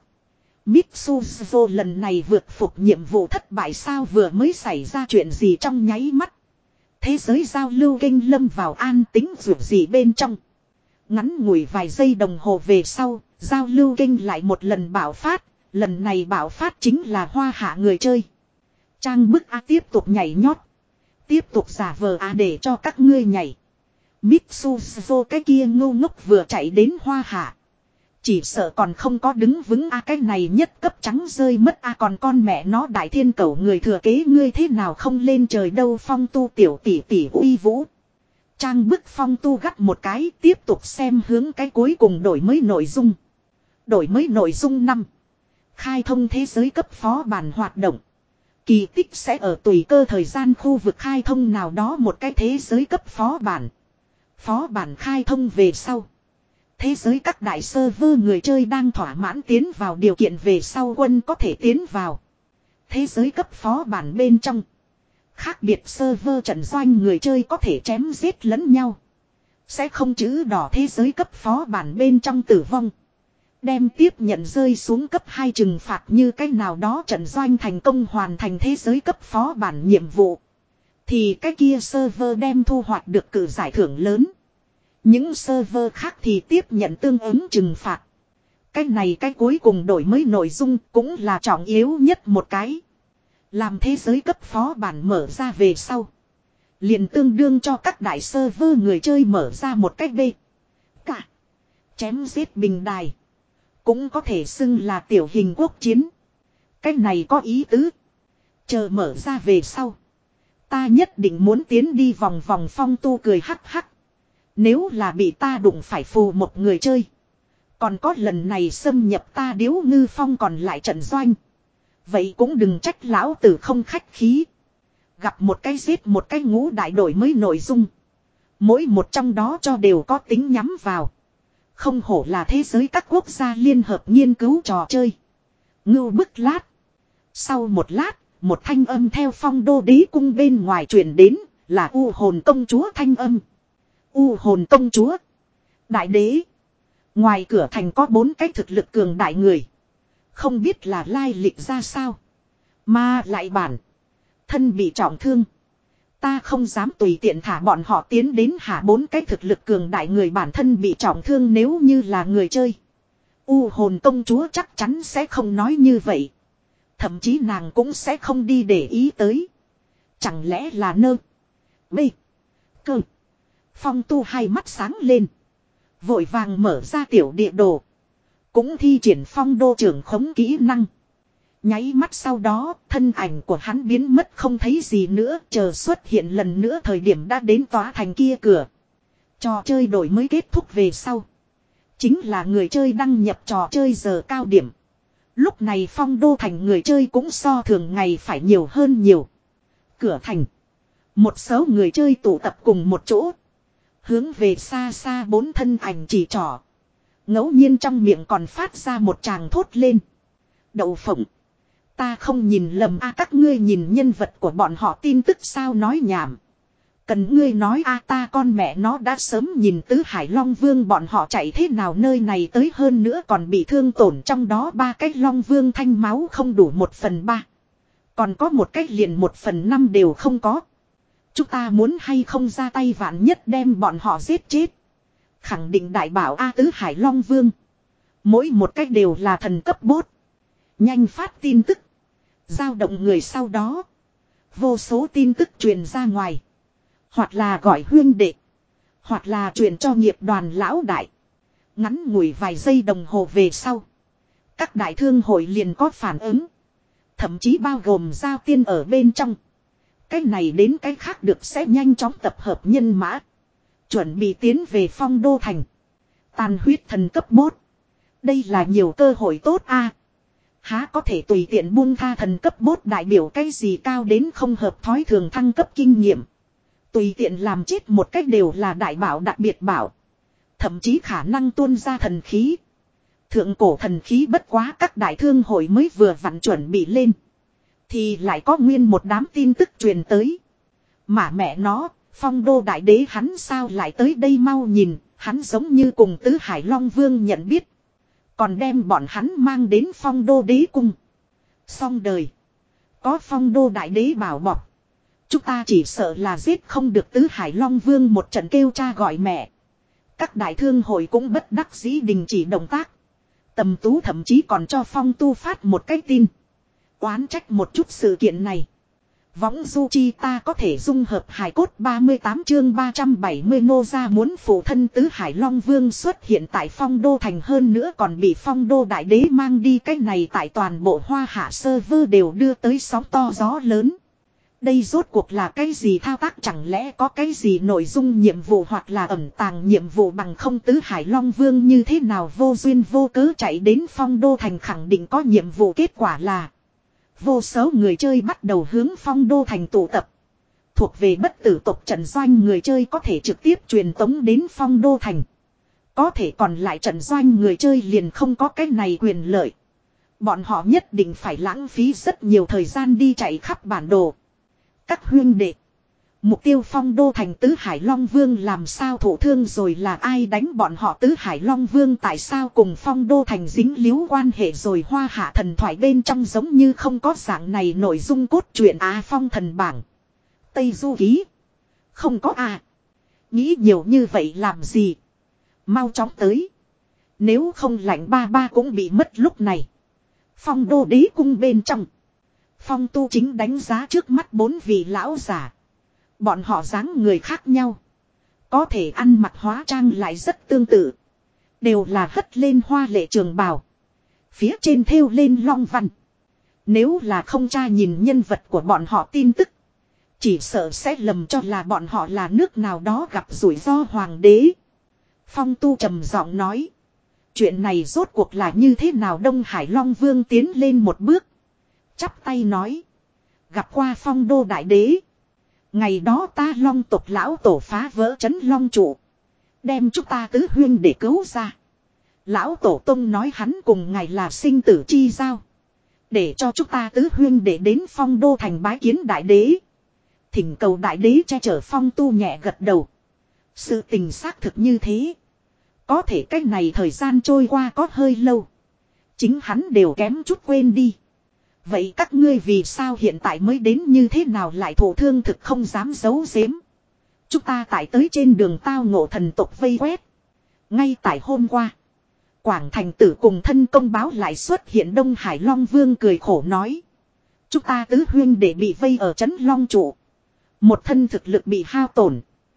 Mitsuzo lần này vượt phục nhiệm vụ thất bại sao vừa mới xảy ra chuyện gì trong nháy mắt. Thế giới giao lưu kinh lâm vào an tĩnh rủi gì bên trong. Ngắn ngủi vài giây đồng hồ về sau, giao lưu kinh lại một lần bạo phát. Lần này bạo phát chính là hoa hạ người chơi. Trang bức A tiếp tục nhảy nhót. Tiếp tục giả vờ A để cho các ngươi nhảy. Mitsuzo cái kia ngu ngốc vừa chạy đến hoa hạ. Chỉ sợ còn không có đứng vững A cái này nhất cấp trắng rơi mất A còn con mẹ nó đại thiên cẩu người thừa kế ngươi thế nào không lên trời đâu. Phong tu tiểu tỷ tỷ Uy Vũ. Trang bức Phong tu gắt một cái tiếp tục xem hướng cái cuối cùng đổi mới nội dung. Đổi mới nội dung năm. Khai thông thế giới cấp phó bản hoạt động. Kỳ tích sẽ ở tùy cơ thời gian khu vực khai thông nào đó một cái thế giới cấp phó bản. Phó bản khai thông về sau. Thế giới các đại server người chơi đang thỏa mãn tiến vào điều kiện về sau quân có thể tiến vào. Thế giới cấp phó bản bên trong. Khác biệt server trận doanh người chơi có thể chém giết lẫn nhau. Sẽ không chữ đỏ thế giới cấp phó bản bên trong tử vong. Đem tiếp nhận rơi xuống cấp hai trừng phạt như cách nào đó trận doanh thành công hoàn thành thế giới cấp phó bản nhiệm vụ. Thì cái kia server đem thu hoạch được cử giải thưởng lớn. Những server khác thì tiếp nhận tương ứng trừng phạt. Cái này cái cuối cùng đổi mới nội dung cũng là trọng yếu nhất một cái. Làm thế giới cấp phó bản mở ra về sau. Liền tương đương cho các đại server người chơi mở ra một cách bê. Cả. Chém giết bình đài. Cũng có thể xưng là tiểu hình quốc chiến. Cái này có ý tứ. Chờ mở ra về sau. Ta nhất định muốn tiến đi vòng vòng phong tu cười hắc hắc. Nếu là bị ta đụng phải phù một người chơi. Còn có lần này xâm nhập ta Điếu Ngư Phong còn lại trận doanh. Vậy cũng đừng trách lão tử không khách khí. Gặp một cái giết một cái ngũ đại đổi mới nội dung. Mỗi một trong đó cho đều có tính nhắm vào. Không hổ là thế giới các quốc gia liên hợp nghiên cứu trò chơi. Ngưu bức lát. Sau một lát, một thanh âm theo phong đô đế cung bên ngoài truyền đến, là U hồn công chúa thanh âm. U hồn công chúa. Đại đế. Ngoài cửa thành có bốn cái thực lực cường đại người. Không biết là lai lịch ra sao. Mà lại bản. Thân bị trọng thương. Ta không dám tùy tiện thả bọn họ tiến đến hạ bốn cái thực lực cường đại người bản thân bị trọng thương nếu như là người chơi. U hồn công chúa chắc chắn sẽ không nói như vậy. Thậm chí nàng cũng sẽ không đi để ý tới. Chẳng lẽ là nơ. Bê. Cơ. Phong tu hai mắt sáng lên. Vội vàng mở ra tiểu địa đồ. Cũng thi triển phong đô trưởng khống kỹ năng. Nháy mắt sau đó, thân ảnh của hắn biến mất không thấy gì nữa, chờ xuất hiện lần nữa thời điểm đã đến tòa thành kia cửa. Trò chơi đổi mới kết thúc về sau. Chính là người chơi đăng nhập trò chơi giờ cao điểm. Lúc này phong đô thành người chơi cũng so thường ngày phải nhiều hơn nhiều. Cửa thành. Một số người chơi tụ tập cùng một chỗ. Hướng về xa xa bốn thân ảnh chỉ trỏ. Ngẫu nhiên trong miệng còn phát ra một tràng thốt lên. Đậu phộng. Ta không nhìn lầm a các ngươi nhìn nhân vật của bọn họ tin tức sao nói nhảm. Cần ngươi nói a ta con mẹ nó đã sớm nhìn tứ Hải Long Vương bọn họ chạy thế nào nơi này tới hơn nữa còn bị thương tổn trong đó ba cái Long Vương thanh máu không đủ một phần ba. Còn có một cách liền một phần năm đều không có. Chúng ta muốn hay không ra tay vạn nhất đem bọn họ giết chết. Khẳng định đại bảo A tứ Hải Long Vương. Mỗi một cách đều là thần cấp bốt. Nhanh phát tin tức. Giao động người sau đó. Vô số tin tức truyền ra ngoài. Hoặc là gọi huyên đệ. Hoặc là truyền cho nghiệp đoàn lão đại. Ngắn ngủi vài giây đồng hồ về sau. Các đại thương hội liền có phản ứng. Thậm chí bao gồm giao tiên ở bên trong. Cái này đến cái khác được sẽ nhanh chóng tập hợp nhân mã. Chuẩn bị tiến về phong đô thành. Tàn huyết thần cấp bốt. Đây là nhiều cơ hội tốt a. Há có thể tùy tiện buông tha thần cấp bốt đại biểu cái gì cao đến không hợp thói thường thăng cấp kinh nghiệm. Tùy tiện làm chết một cách đều là đại bảo đặc biệt bảo. Thậm chí khả năng tuôn ra thần khí. Thượng cổ thần khí bất quá các đại thương hội mới vừa vặn chuẩn bị lên. Thì lại có nguyên một đám tin tức truyền tới. Mà mẹ nó, phong đô đại đế hắn sao lại tới đây mau nhìn, hắn giống như cùng tứ Hải Long Vương nhận biết. Còn đem bọn hắn mang đến phong đô đế cung. Xong đời. Có phong đô đại đế bảo bọc. Chúng ta chỉ sợ là giết không được tứ Hải Long Vương một trận kêu cha gọi mẹ. Các đại thương hội cũng bất đắc dĩ đình chỉ động tác. Tầm tú thậm chí còn cho phong tu phát một cái tin. Oán trách một chút sự kiện này. Võng du chi ta có thể dung hợp hài cốt ba mươi tám chương ba trăm bảy mươi nô ra muốn phụ thân tứ Hải Long Vương xuất hiện tại phong đô thành hơn nữa còn bị phong đô đại đế mang đi cái này tại toàn bộ hoa hạ server đều đưa tới sóng to gió lớn. Đây rốt cuộc là cái gì thao tác chẳng lẽ có cái gì nội dung nhiệm vụ hoặc là ẩn tàng nhiệm vụ bằng không tứ Hải Long Vương như thế nào vô duyên vô cớ chạy đến phong đô thành khẳng định có nhiệm vụ kết quả là. Vô số người chơi bắt đầu hướng phong đô thành tụ tập. Thuộc về bất tử tộc trận doanh người chơi có thể trực tiếp truyền tống đến phong đô thành. Có thể còn lại trận doanh người chơi liền không có cái này quyền lợi. Bọn họ nhất định phải lãng phí rất nhiều thời gian đi chạy khắp bản đồ. Các huyên đệ. Mục tiêu phong đô thành tứ Hải Long Vương làm sao thổ thương rồi là ai đánh bọn họ tứ Hải Long Vương tại sao cùng phong đô thành dính líu quan hệ rồi hoa hạ thần thoại bên trong giống như không có dạng này nội dung cốt truyện Á phong thần bảng. Tây Du Ký. Không có à. Nghĩ nhiều như vậy làm gì. Mau chóng tới. Nếu không lạnh ba ba cũng bị mất lúc này. Phong đô đế cung bên trong. Phong Tu chính đánh giá trước mắt bốn vị lão giả. Bọn họ dáng người khác nhau. Có thể ăn mặc hóa trang lại rất tương tự. Đều là hất lên hoa lệ trường bào. Phía trên thêu lên long văn. Nếu là không tra nhìn nhân vật của bọn họ tin tức. Chỉ sợ sẽ lầm cho là bọn họ là nước nào đó gặp rủi ro hoàng đế. Phong Tu trầm giọng nói. Chuyện này rốt cuộc là như thế nào? Đông Hải Long Vương tiến lên một bước. Chắp tay nói. Gặp qua Phong Đô Đại Đế. Ngày đó ta Long tộc lão tổ phá vỡ trấn Long trụ. Đem chúng ta tứ huyên để cứu ra. Lão tổ tông nói hắn cùng ngài là sinh tử chi giao. Để cho chúng ta tứ huyên để đến Phong Đô thành bái kiến Đại Đế. Thỉnh cầu Đại Đế che chở. Phong Tu nhẹ gật đầu. Sự tình xác thực như thế. Có thể cách này thời gian trôi qua có hơi lâu. Chính hắn đều kém chút quên đi. Vậy các ngươi vì sao hiện tại mới đến như thế nào lại thổ thương thực không dám giấu giếm. Chúng ta tại tới trên đường tao ngộ thần tộc vây quét. Ngay tại hôm qua. Quảng Thành Tử cùng thân công báo lại xuất hiện. Đông Hải Long Vương cười khổ nói. Chúng ta tứ huyên để bị vây ở trấn Long trụ. Một thân thực lực bị hao tổn.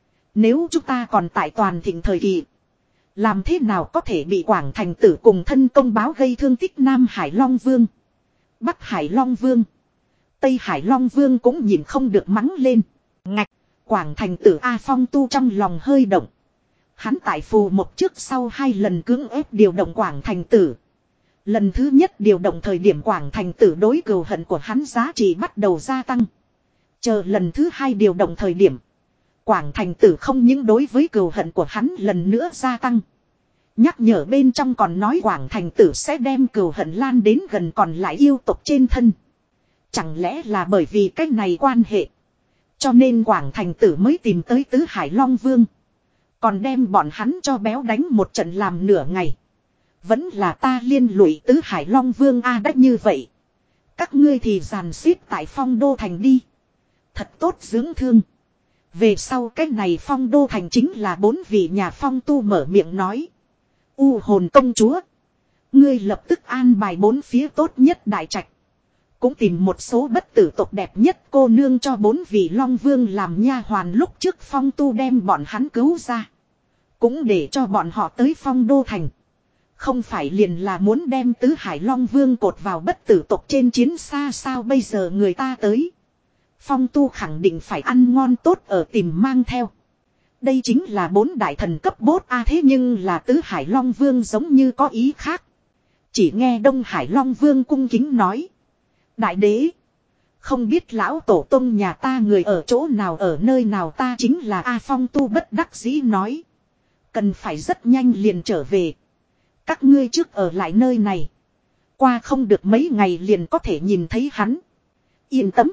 Nếu chúng ta còn tại toàn thịnh thời kỳ. Làm thế nào có thể bị Quảng Thành Tử cùng thân công báo gây thương tích. Nam Hải Long Vương, Bắc Hải Long Vương, Tây Hải Long Vương cũng nhìn không được mắng lên. Ngạch, Quảng Thành Tử A. Phong Tu trong lòng hơi động. Hắn tại phù một trước sau hai lần cưỡng ép điều động Quảng Thành Tử. Lần thứ nhất điều động thời điểm Quảng Thành Tử đối cừu hận của hắn giá trị bắt đầu gia tăng. Chờ lần thứ hai điều động thời điểm. Quảng Thành Tử không những đối với cừu hận của hắn lần nữa gia tăng. Nhắc nhở bên trong còn nói Quảng Thành Tử sẽ đem cừu hận lan đến gần còn lại yêu tộc trên thân. Chẳng lẽ là bởi vì cách này quan hệ. Cho nên Quảng Thành Tử mới tìm tới Tứ Hải Long Vương. Còn đem bọn hắn cho béo đánh một trận làm nửa ngày. Vẫn là ta liên lụy Tứ Hải Long Vương A. Đã như vậy. Các ngươi thì dàn xếp tại Phong Đô Thành đi. Thật tốt dưỡng thương. Về sau cách này Phong Đô Thành chính là bốn vị nhà Phong Tu mở miệng nói. U hồn công chúa. Ngươi lập tức an bài bốn phía tốt nhất đại trạch. Cũng tìm một số bất tử tộc đẹp nhất cô nương cho bốn vị Long Vương làm nha hoàn. Lúc trước Phong Tu đem bọn hắn cứu ra. Cũng để cho bọn họ tới Phong Đô Thành. Không phải liền là muốn đem Tứ Hải Long Vương cột vào bất tử tộc trên chiến xa sao. Bây giờ người ta tới. Phong Tu khẳng định phải ăn ngon tốt ở tìm mang theo. Đây chính là bốn đại thần cấp bốt a. Thế nhưng là Tứ Hải Long Vương giống như có ý khác. Chỉ nghe Đông Hải Long Vương cung kính nói. Đại đế. Không biết lão tổ tông nhà ta người ở chỗ nào ở nơi nào ta chính là A. Phong Tu bất đắc dĩ nói. Cần phải rất nhanh liền trở về. Các ngươi trước ở lại nơi này. Qua không được mấy ngày liền có thể nhìn thấy hắn. Yên tâm.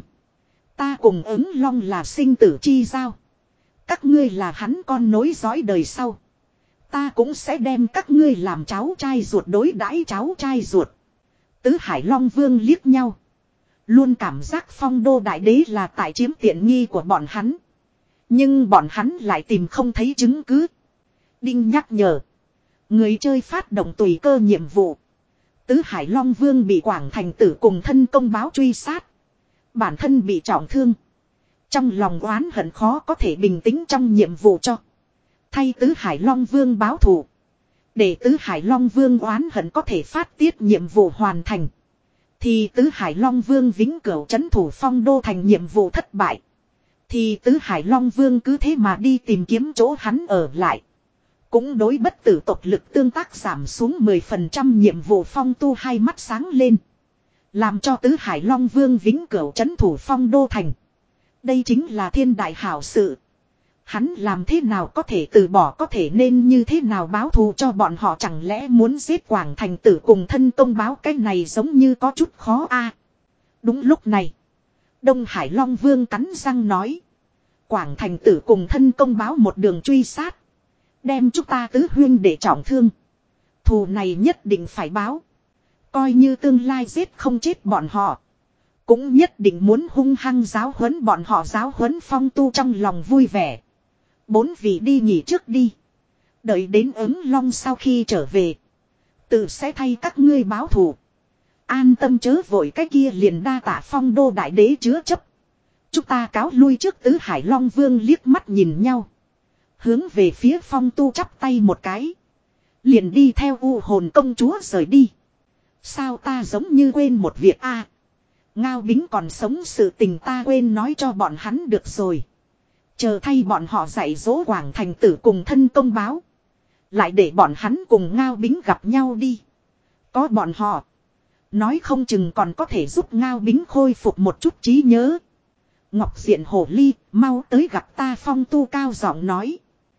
Ta cùng ứng long là sinh tử chi giao. Các ngươi là hắn con nối dõi đời sau. Ta cũng sẽ đem các ngươi làm cháu trai ruột đối đãi cháu trai ruột. Tứ Hải Long Vương liếc nhau. Luôn cảm giác Phong Đô Đại Đế là tại chiếm tiện nghi của bọn hắn. Nhưng bọn hắn lại tìm không thấy chứng cứ. Đinh nhắc nhở. Người chơi phát động tùy cơ nhiệm vụ. Tứ Hải Long Vương bị Quảng Thành Tử cùng thân công báo truy sát. Bản thân bị trọng thương. Trong lòng oán hận khó có thể bình tĩnh trong nhiệm vụ cho. Thay Tứ Hải Long Vương báo thù. Để Tứ Hải Long Vương oán hận có thể phát tiết nhiệm vụ hoàn thành. Thì Tứ Hải Long Vương vĩnh cửu trấn thủ Phong Đô Thành nhiệm vụ thất bại. Thì Tứ Hải Long Vương cứ thế mà đi tìm kiếm chỗ hắn ở lại. Cũng đối bất tử tộc lực tương tác giảm xuống mười phần trăm nhiệm vụ. Phong Tu hai mắt sáng lên. Làm cho Tứ Hải Long Vương vĩnh cửu trấn thủ Phong Đô Thành. Đây chính là thiên đại hảo sự. Hắn làm thế nào có thể từ bỏ, có thể nên như thế nào báo thù cho bọn họ. Chẳng lẽ muốn giết Quảng Thành Tử cùng thân công báo, cái này giống như có chút khó a. Đúng lúc này Đông Hải Long Vương cắn răng nói. Quảng Thành Tử cùng thân công báo một đường truy sát. Đem chúng ta tứ huyên để trọng thương. Thù này nhất định phải báo. Coi như tương lai giết không chết bọn họ. Cũng nhất định muốn hung hăng giáo huấn bọn họ, giáo huấn Phong Tu trong lòng vui vẻ. Bốn vị đi nghỉ trước đi. Đợi đến ứng long sau khi trở về. Tự sẽ thay các ngươi báo thù. An tâm chớ vội, cái kia liền đa tạ Phong Đô đại đế chứa chấp. Chúng ta cáo lui trước. Tứ Hải Long Vương liếc mắt nhìn nhau. Hướng về phía Phong Tu chắp tay một cái. Liền đi theo U Hồn công chúa rời đi. Sao ta giống như quên một việc a? À, Ngao Bính còn sống sự tình ta quên nói cho bọn hắn được rồi. Chờ thay bọn họ dạy dỗ Quảng Thành Tử cùng thân công báo. Lại để bọn hắn cùng Ngao Bính gặp nhau đi. Có bọn họ. Nói không chừng còn có thể giúp Ngao Bính khôi phục một chút trí nhớ. Ngọc Diện Hổ Ly, mau tới gặp ta, Phong Tu cao giọng nói.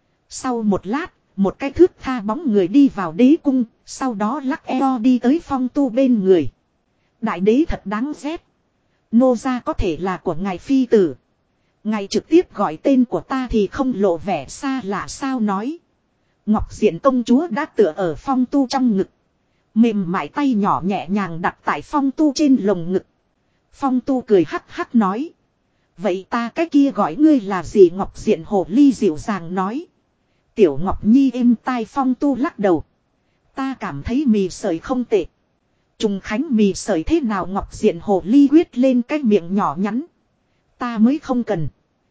Sau một lát, một cái thước tha bóng người đi vào đế cung, sau đó lắc eo đi tới Phong Tu bên người. Đại đế thật đáng ghét. Nô gia có thể là của ngài phi tử. Ngài trực tiếp gọi tên của ta thì không lộ vẻ xa lạ sao nói. Ngọc Diện công chúa đã tựa ở Phong Tu trong ngực. Mềm mại tay nhỏ nhẹ nhàng đặt tại Phong Tu trên lồng ngực. Phong Tu cười hắc hắc nói. Vậy ta cái kia gọi ngươi là gì? Ngọc Diện Hổ Ly dịu dàng nói. Tiểu Ngọc Nhi êm tai. Phong Tu lắc đầu. Ta cảm thấy mì sợi không tệ. Trùng Khánh mì sợi thế nào? Ngọc Diện Hổ Ly quyết lên cái miệng nhỏ nhắn. Ta mới không cần.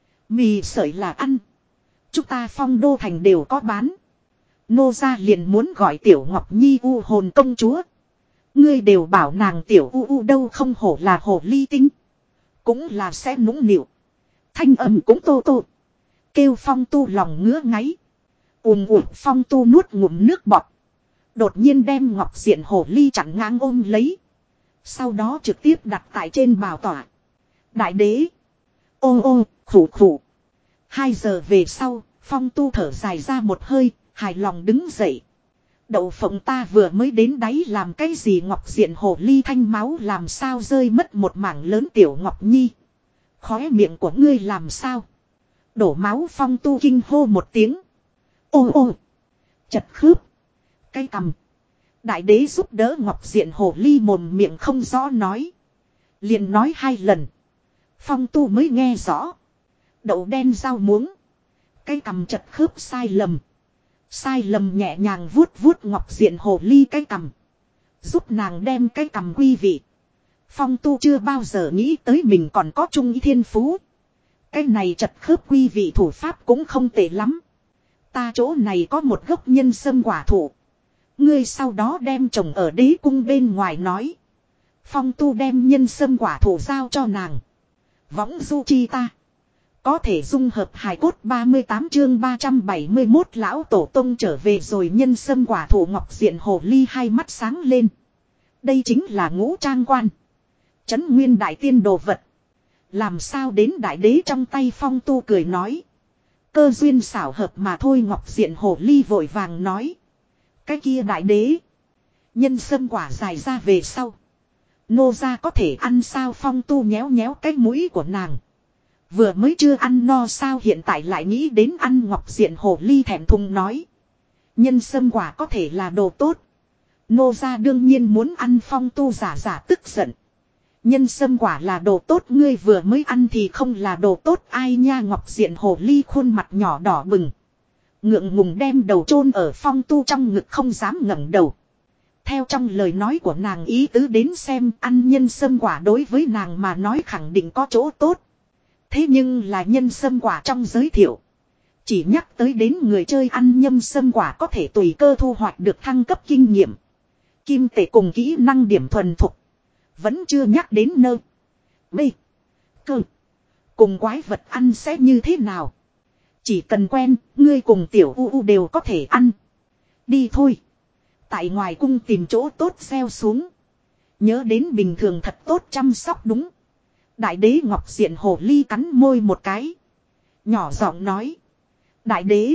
Mì sợi là ăn. Chúng ta Phong Đô thành đều có bán. Nô gia liền muốn gọi Tiểu Ngọc Nhi U Hồn công chúa. Ngươi đều bảo nàng Tiểu U U đâu, không hổ là Hổ Ly tinh. Cũng là sẽ nũng nịu. Thanh âm cũng tô tô. Kêu Phong Tu lòng ngứa ngáy. Ùm ùm. Phong Tu nuốt ngụm nước bọt. Đột nhiên đem Ngọc Diện Hổ Ly chặn ngang ôm lấy. Sau đó trực tiếp đặt tại trên bào tỏa. Đại đế. Ô ô, khủ khủ. Hai giờ về sau, Phong Tu thở dài ra một hơi, hài lòng đứng dậy. Đậu phộng ta vừa mới đến đáy làm cái gì? Ngọc Diện Hổ Ly thanh máu làm sao rơi mất một mảng lớn. Tiểu Ngọc Nhi. Khóe miệng của ngươi làm sao? Đổ máu. Phong Tu kinh hô một tiếng. Ô ô. Chật khớp. Cái cằm. Đại đế giúp đỡ Ngọc Diện Hổ Ly mồm miệng không rõ nói. Liền nói hai lần. Phong Tu mới nghe rõ. Đậu đen rau muống. Cái cằm chật khớp sai lầm. Sai lầm nhẹ nhàng vuốt vuốt Ngọc Diện Hổ Ly cái cằm. Giúp nàng đem cái cằm quy vị. Phong Tu chưa bao giờ nghĩ tới mình còn có trung ý thiên phú. Cái này chật khớp quy vị thủ pháp cũng không tệ lắm. Ta chỗ này có một gốc nhân sâm quả thụ. Ngươi sau đó đem trồng ở đế cung bên ngoài nói. Phong Tu đem nhân sâm quả thụ giao cho nàng. Võng du chi ta. Có thể dung hợp hài cốt. Ba mươi tám chương ba trăm bảy mươi mốt lão tổ tông trở về rồi. Nhân sâm quả thụ. Ngọc Diện Hổ Ly hai mắt sáng lên. Đây chính là ngũ trang quan. Trấn nguyên đại tiên đồ vật. Làm sao đến đại đế trong tay? Phong Tu cười nói. Cơ duyên xảo hợp mà thôi. Ngọc Diện Hổ Ly vội vàng nói. Cái kia đại đế. Nhân sâm quả dài ra về sau. Nô gia có thể ăn sao? Phong Tu nhéo nhéo cái mũi của nàng. Vừa mới chưa ăn no sao hiện tại lại nghĩ đến ăn? Ngọc Diện Hổ Ly thẹn thùng nói. Nhân sâm quả có thể là đồ tốt. Nô gia đương nhiên muốn ăn. Phong Tu giả giả tức giận. Nhân sâm quả là đồ tốt, ngươi vừa mới ăn thì không là đồ tốt ai nha? Ngọc Diện Hổ Ly khuôn mặt nhỏ đỏ bừng. Ngượng ngùng đem đầu chôn ở Phong Tu trong ngực không dám ngẩng đầu. Theo trong lời nói của nàng ý tứ đến xem, ăn nhân sâm quả đối với nàng mà nói khẳng định có chỗ tốt. Thế nhưng là nhân sâm quả trong giới thiệu. Chỉ nhắc tới đến người chơi ăn nhân sâm quả có thể tùy cơ thu hoạch được thăng cấp kinh nghiệm. Kim tệ cùng kỹ năng điểm thuần thục. Vẫn chưa nhắc đến nơ. B. Cơ. Cùng quái vật ăn sẽ như thế nào. Chỉ cần quen, ngươi cùng Tiểu U U đều có thể ăn. Đi thôi. Tại ngoài cung tìm chỗ tốt gieo xuống. Nhớ đến bình thường thật tốt chăm sóc đúng. Đại đế Ngọc Diện Hổ Ly cắn môi một cái. Nhỏ giọng nói. Đại đế.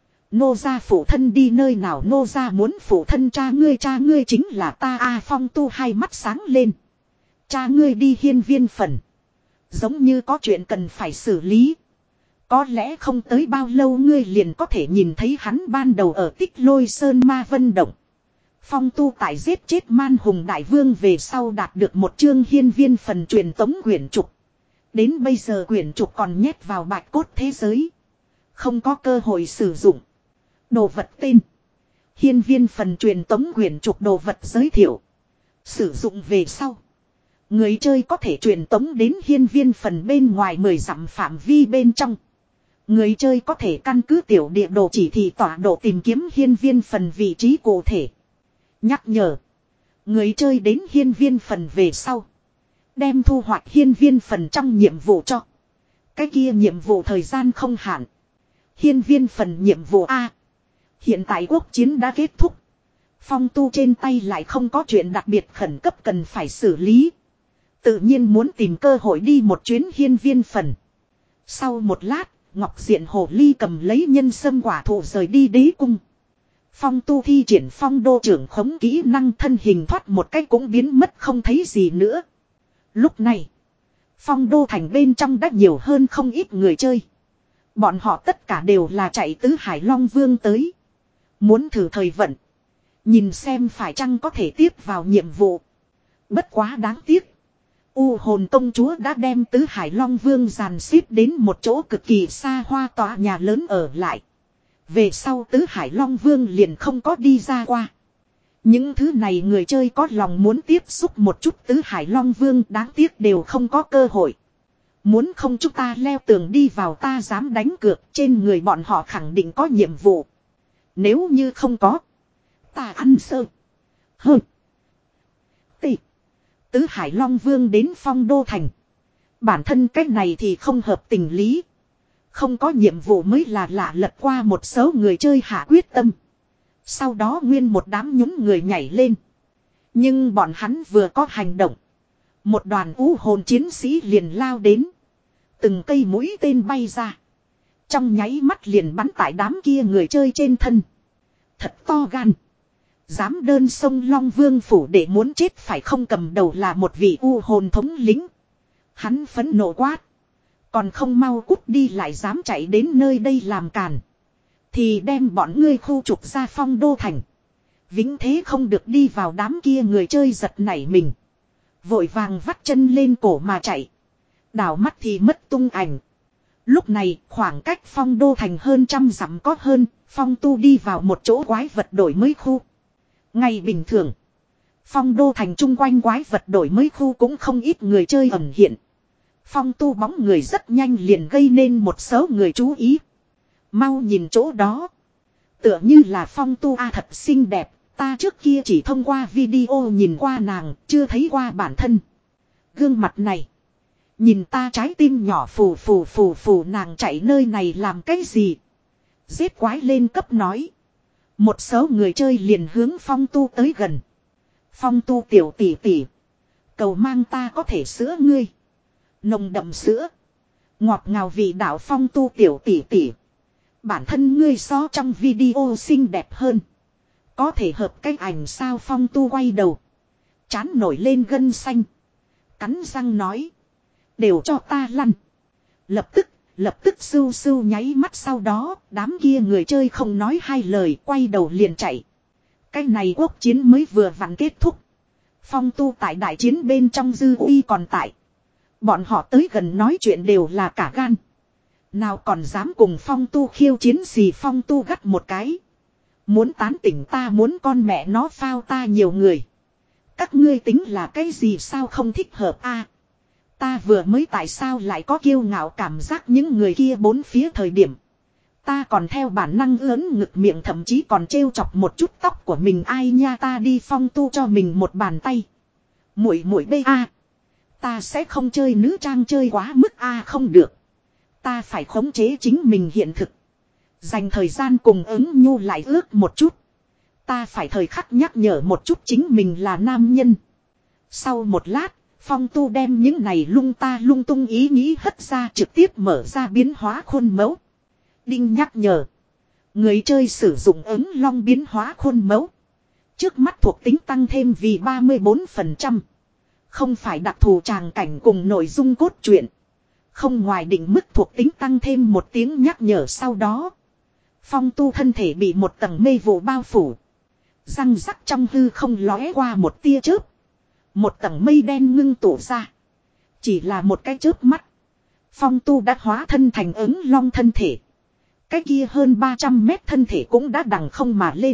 Nô gia phụ thân đi nơi nào? Nô gia muốn phụ thân cha ngươi. Cha ngươi chính là ta. A Phong Tu hai mắt sáng lên. Cha ngươi đi hiên viên phần. Giống như có chuyện cần phải xử lý. Có lẽ không tới bao lâu ngươi liền có thể nhìn thấy hắn ban đầu ở Tích Lôi Sơn Ma Vân Động. Phong Tu tại giết chết Man Hùng Đại Vương về sau đạt được một chương hiên viên phần truyền tống quyển trục. Đến bây giờ quyển trục còn nhét vào bạch cốt thế giới. Không có cơ hội sử dụng. Đồ vật tên. Hiên viên phần truyền tống quyển trục đồ vật giới thiệu. Sử dụng về sau. Người chơi có thể truyền tống đến hiên viên phần bên ngoài mười dặm phạm vi bên trong. Người chơi có thể căn cứ tiểu địa đồ chỉ thị tọa độ tìm kiếm hiên viên phần vị trí cụ thể. Nhắc nhở. Người chơi đến hiên viên phần về sau. Đem thu hoạch hiên viên phần trong nhiệm vụ cho. Cái kia nhiệm vụ thời gian không hạn. Hiên viên phần nhiệm vụ A. Hiện tại quốc chiến đã kết thúc. Phong Tu trên tay lại không có chuyện đặc biệt khẩn cấp cần phải xử lý. Tự nhiên muốn tìm cơ hội đi một chuyến hiên viên phần. Sau một lát, Ngọc Diện Hồ Ly cầm lấy nhân sâm quả thụ rời đi đế cung. Phong Tu thi triển phong đô trưởng khống kỹ năng thân hình thoát một cách cũng biến mất không thấy gì nữa. Lúc này, phong đô thành bên trong đã nhiều hơn không ít người chơi. Bọn họ tất cả đều là chạy tứ Hải Long Vương tới. Muốn thử thời vận. Nhìn xem phải chăng có thể tiếp vào nhiệm vụ. Bất quá đáng tiếc. U hồn công chúa đã đem tứ Hải Long Vương dàn xếp đến một chỗ cực kỳ xa hoa tòa nhà lớn ở lại. Về sau tứ Hải Long Vương liền không có đi ra qua. Những thứ này người chơi có lòng muốn tiếp xúc một chút tứ Hải Long Vương đáng tiếc đều không có cơ hội. Muốn không chúng ta leo tường đi vào ta dám đánh cược trên người bọn họ khẳng định có nhiệm vụ. Nếu như không có. Ta ăn sơ. Hơ. Tị. Tứ Hải Long Vương đến phong đô thành. Bản thân cách này thì không hợp tình lý. Không có nhiệm vụ mới là lạ lật qua một số người chơi hạ quyết tâm. Sau đó nguyên một đám nhún người nhảy lên. Nhưng bọn hắn vừa có hành động. Một đoàn u hồn chiến sĩ liền lao đến. Từng cây mũi tên bay ra. Trong nháy mắt liền bắn tại đám kia người chơi trên thân. Thật to gan. Dám đơn sông Long Vương phủ để muốn chết phải không cầm đầu là một vị u hồn thống lính. Hắn phẫn nộ quát. Còn không mau cút đi lại dám chạy đến nơi đây làm càn. Thì đem bọn ngươi khu trục ra phong đô thành. Vĩnh thế không được đi vào đám kia người chơi giật nảy mình. Vội vàng vắt chân lên cổ mà chạy. Đảo mắt thì mất tung ảnh. Lúc này khoảng cách phong đô thành hơn trăm dặm có hơn. Phong Tu đi vào một chỗ quái vật đổi mới khu. Ngày bình thường. Phong đô thành chung quanh quái vật đổi mới khu cũng không ít người chơi ẩn hiện. Phong Tu bóng người rất nhanh liền gây nên một số người chú ý. Mau nhìn chỗ đó. Tựa như là Phong Tu a thật xinh đẹp. Ta trước kia chỉ thông qua video nhìn qua nàng, chưa thấy qua bản thân. Gương mặt này. Nhìn ta trái tim nhỏ phù phù phù phù nàng chạy nơi này làm cái gì. Giết quái lên cấp nói. Một số người chơi liền hướng Phong Tu tới gần. Phong Tu tiểu tỷ tỷ. Cầu mang ta có thể sữa ngươi. Nồng đậm sữa. Ngọt ngào vị đạo Phong Tu tiểu tỷ tỷ. Bản thân ngươi so trong video xinh đẹp hơn. Có thể hợp cách ảnh sao Phong Tu quay đầu. Chán nổi lên gân xanh. Cắn răng nói. Đều cho ta lăn. Lập tức, lập tức sưu sưu nháy mắt sau đó, đám kia người chơi không nói hai lời quay đầu liền chạy. Cái này quốc chiến mới vừa vặn kết thúc. Phong Tu tại đại chiến bên trong dư uy còn tại. Bọn họ tới gần nói chuyện đều là cả gan. Nào còn dám cùng Phong Tu khiêu chiến gì Phong Tu gắt một cái. Muốn tán tỉnh ta muốn con mẹ nó phao ta nhiều người. Các ngươi tính là cái gì sao không thích hợp a? Ta vừa mới tại sao lại có kiêu ngạo cảm giác những người kia bốn phía thời điểm. Ta còn theo bản năng ướn ngực miệng thậm chí còn trêu chọc một chút tóc của mình ai nha ta đi Phong Tu cho mình một bàn tay. Muội muội bê a. Ta sẽ không chơi nữ trang chơi quá mức a không được. Ta phải khống chế chính mình hiện thực. Dành thời gian cùng ứng nhu lại ước một chút. Ta phải thời khắc nhắc nhở một chút chính mình là nam nhân. Sau một lát, Phong Tu đem những này lung ta lung tung ý nghĩ hất ra trực tiếp mở ra biến hóa khuôn mẫu. Đinh nhắc nhở. Người chơi sử dụng ứng long biến hóa khuôn mẫu. Trước mắt thuộc tính tăng thêm vì ba mươi bốn phần trăm. Không phải đặc thù tràng cảnh cùng nội dung cốt truyện. Không ngoài định mức thuộc tính tăng thêm một tiếng nhắc nhở sau đó. Phong Tu thân thể bị một tầng mê vụ bao phủ. Răng rắc trong hư không lóe qua một tia chớp. Một tầng mây đen ngưng tụ ra. Chỉ là một cái chớp mắt. Phong tu đã hóa thân thành ứng long thân thể. Cái kia hơn ba trăm mét thân thể cũng đã đằng không mà lên.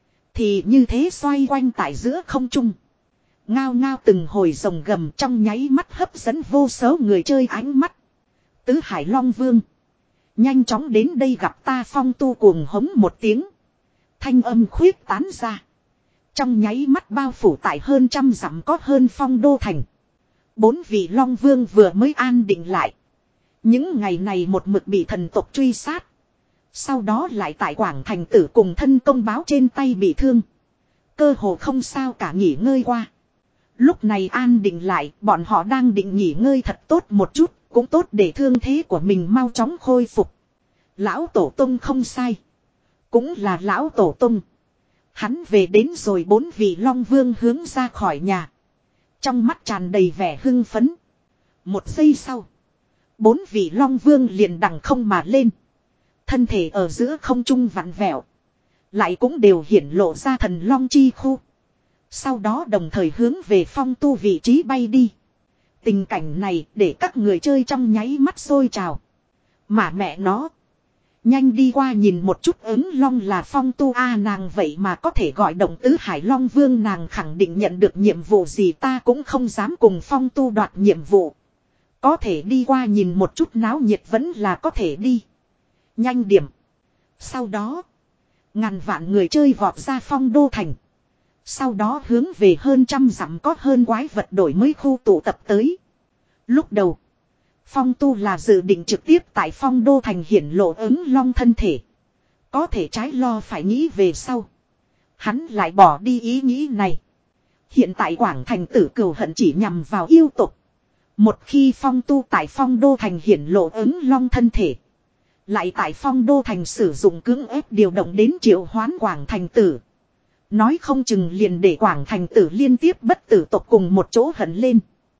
Thì như thế xoay quanh tại giữa không trung. Ngao ngao từng hồi rồng gầm trong nháy mắt hấp dẫn vô số người chơi ánh mắt. Tứ Hải Long Vương. Nhanh chóng đến đây gặp ta, phong tu cuồng hống một tiếng. Thanh âm khuyết tán ra. Trong nháy mắt bao phủ tại hơn trăm dặm có hơn phong đô thành. Bốn vị Long Vương vừa mới an định lại. Những ngày này một mực bị thần tộc truy sát. Sau đó lại tại Quảng Thành Tử cùng thân công báo trên tay bị thương. Cơ hồ không sao cả nghỉ ngơi qua. Lúc này an định lại, bọn họ đang định nghỉ ngơi thật tốt một chút, cũng tốt để thương thế của mình mau chóng khôi phục. Lão Tổ Tông không sai. Cũng là Lão Tổ Tông. Hắn về đến rồi, bốn vị Long Vương hướng ra khỏi nhà. Trong mắt tràn đầy vẻ hưng phấn. Một giây sau. Bốn vị Long Vương liền đằng không mà lên. Thân thể ở giữa không trung vặn vẹo. Lại cũng đều hiển lộ ra thần Long chi khu. Sau đó đồng thời hướng về phong tu vị trí bay đi. Tình cảnh này để các người chơi trong nháy mắt sôi trào. Mà mẹ nó. Nhanh đi qua nhìn một chút, ứng long là phong tu a, nàng vậy mà có thể gọi động Tứ Hải Long Vương, nàng khẳng định nhận được nhiệm vụ gì, ta cũng không dám cùng phong tu đoạt nhiệm vụ. Có thể đi qua nhìn một chút náo nhiệt vẫn là có thể đi. Nhanh điểm. Sau đó. Ngàn vạn người chơi vọt ra phong đô thành. Sau đó hướng về hơn trăm dặm có hơn quái vật đổi mới khu tụ tập tới. Lúc đầu. Phong tu là dự định trực tiếp tại phong đô thành hiển lộ ứng long thân thể. Có thể trái lo phải nghĩ về sau. Hắn lại bỏ đi ý nghĩ này. Hiện tại Quảng Thành Tử cừu hận chỉ nhằm vào yêu tục. Một khi phong tu tại phong đô thành hiển lộ ứng long thân thể. Lại tại phong đô thành sử dụng cưỡng ép điều động đến triệu hoán Quảng Thành Tử. Nói không chừng liền để Quảng Thành Tử liên tiếp bất tử tộc cùng một chỗ hận lên.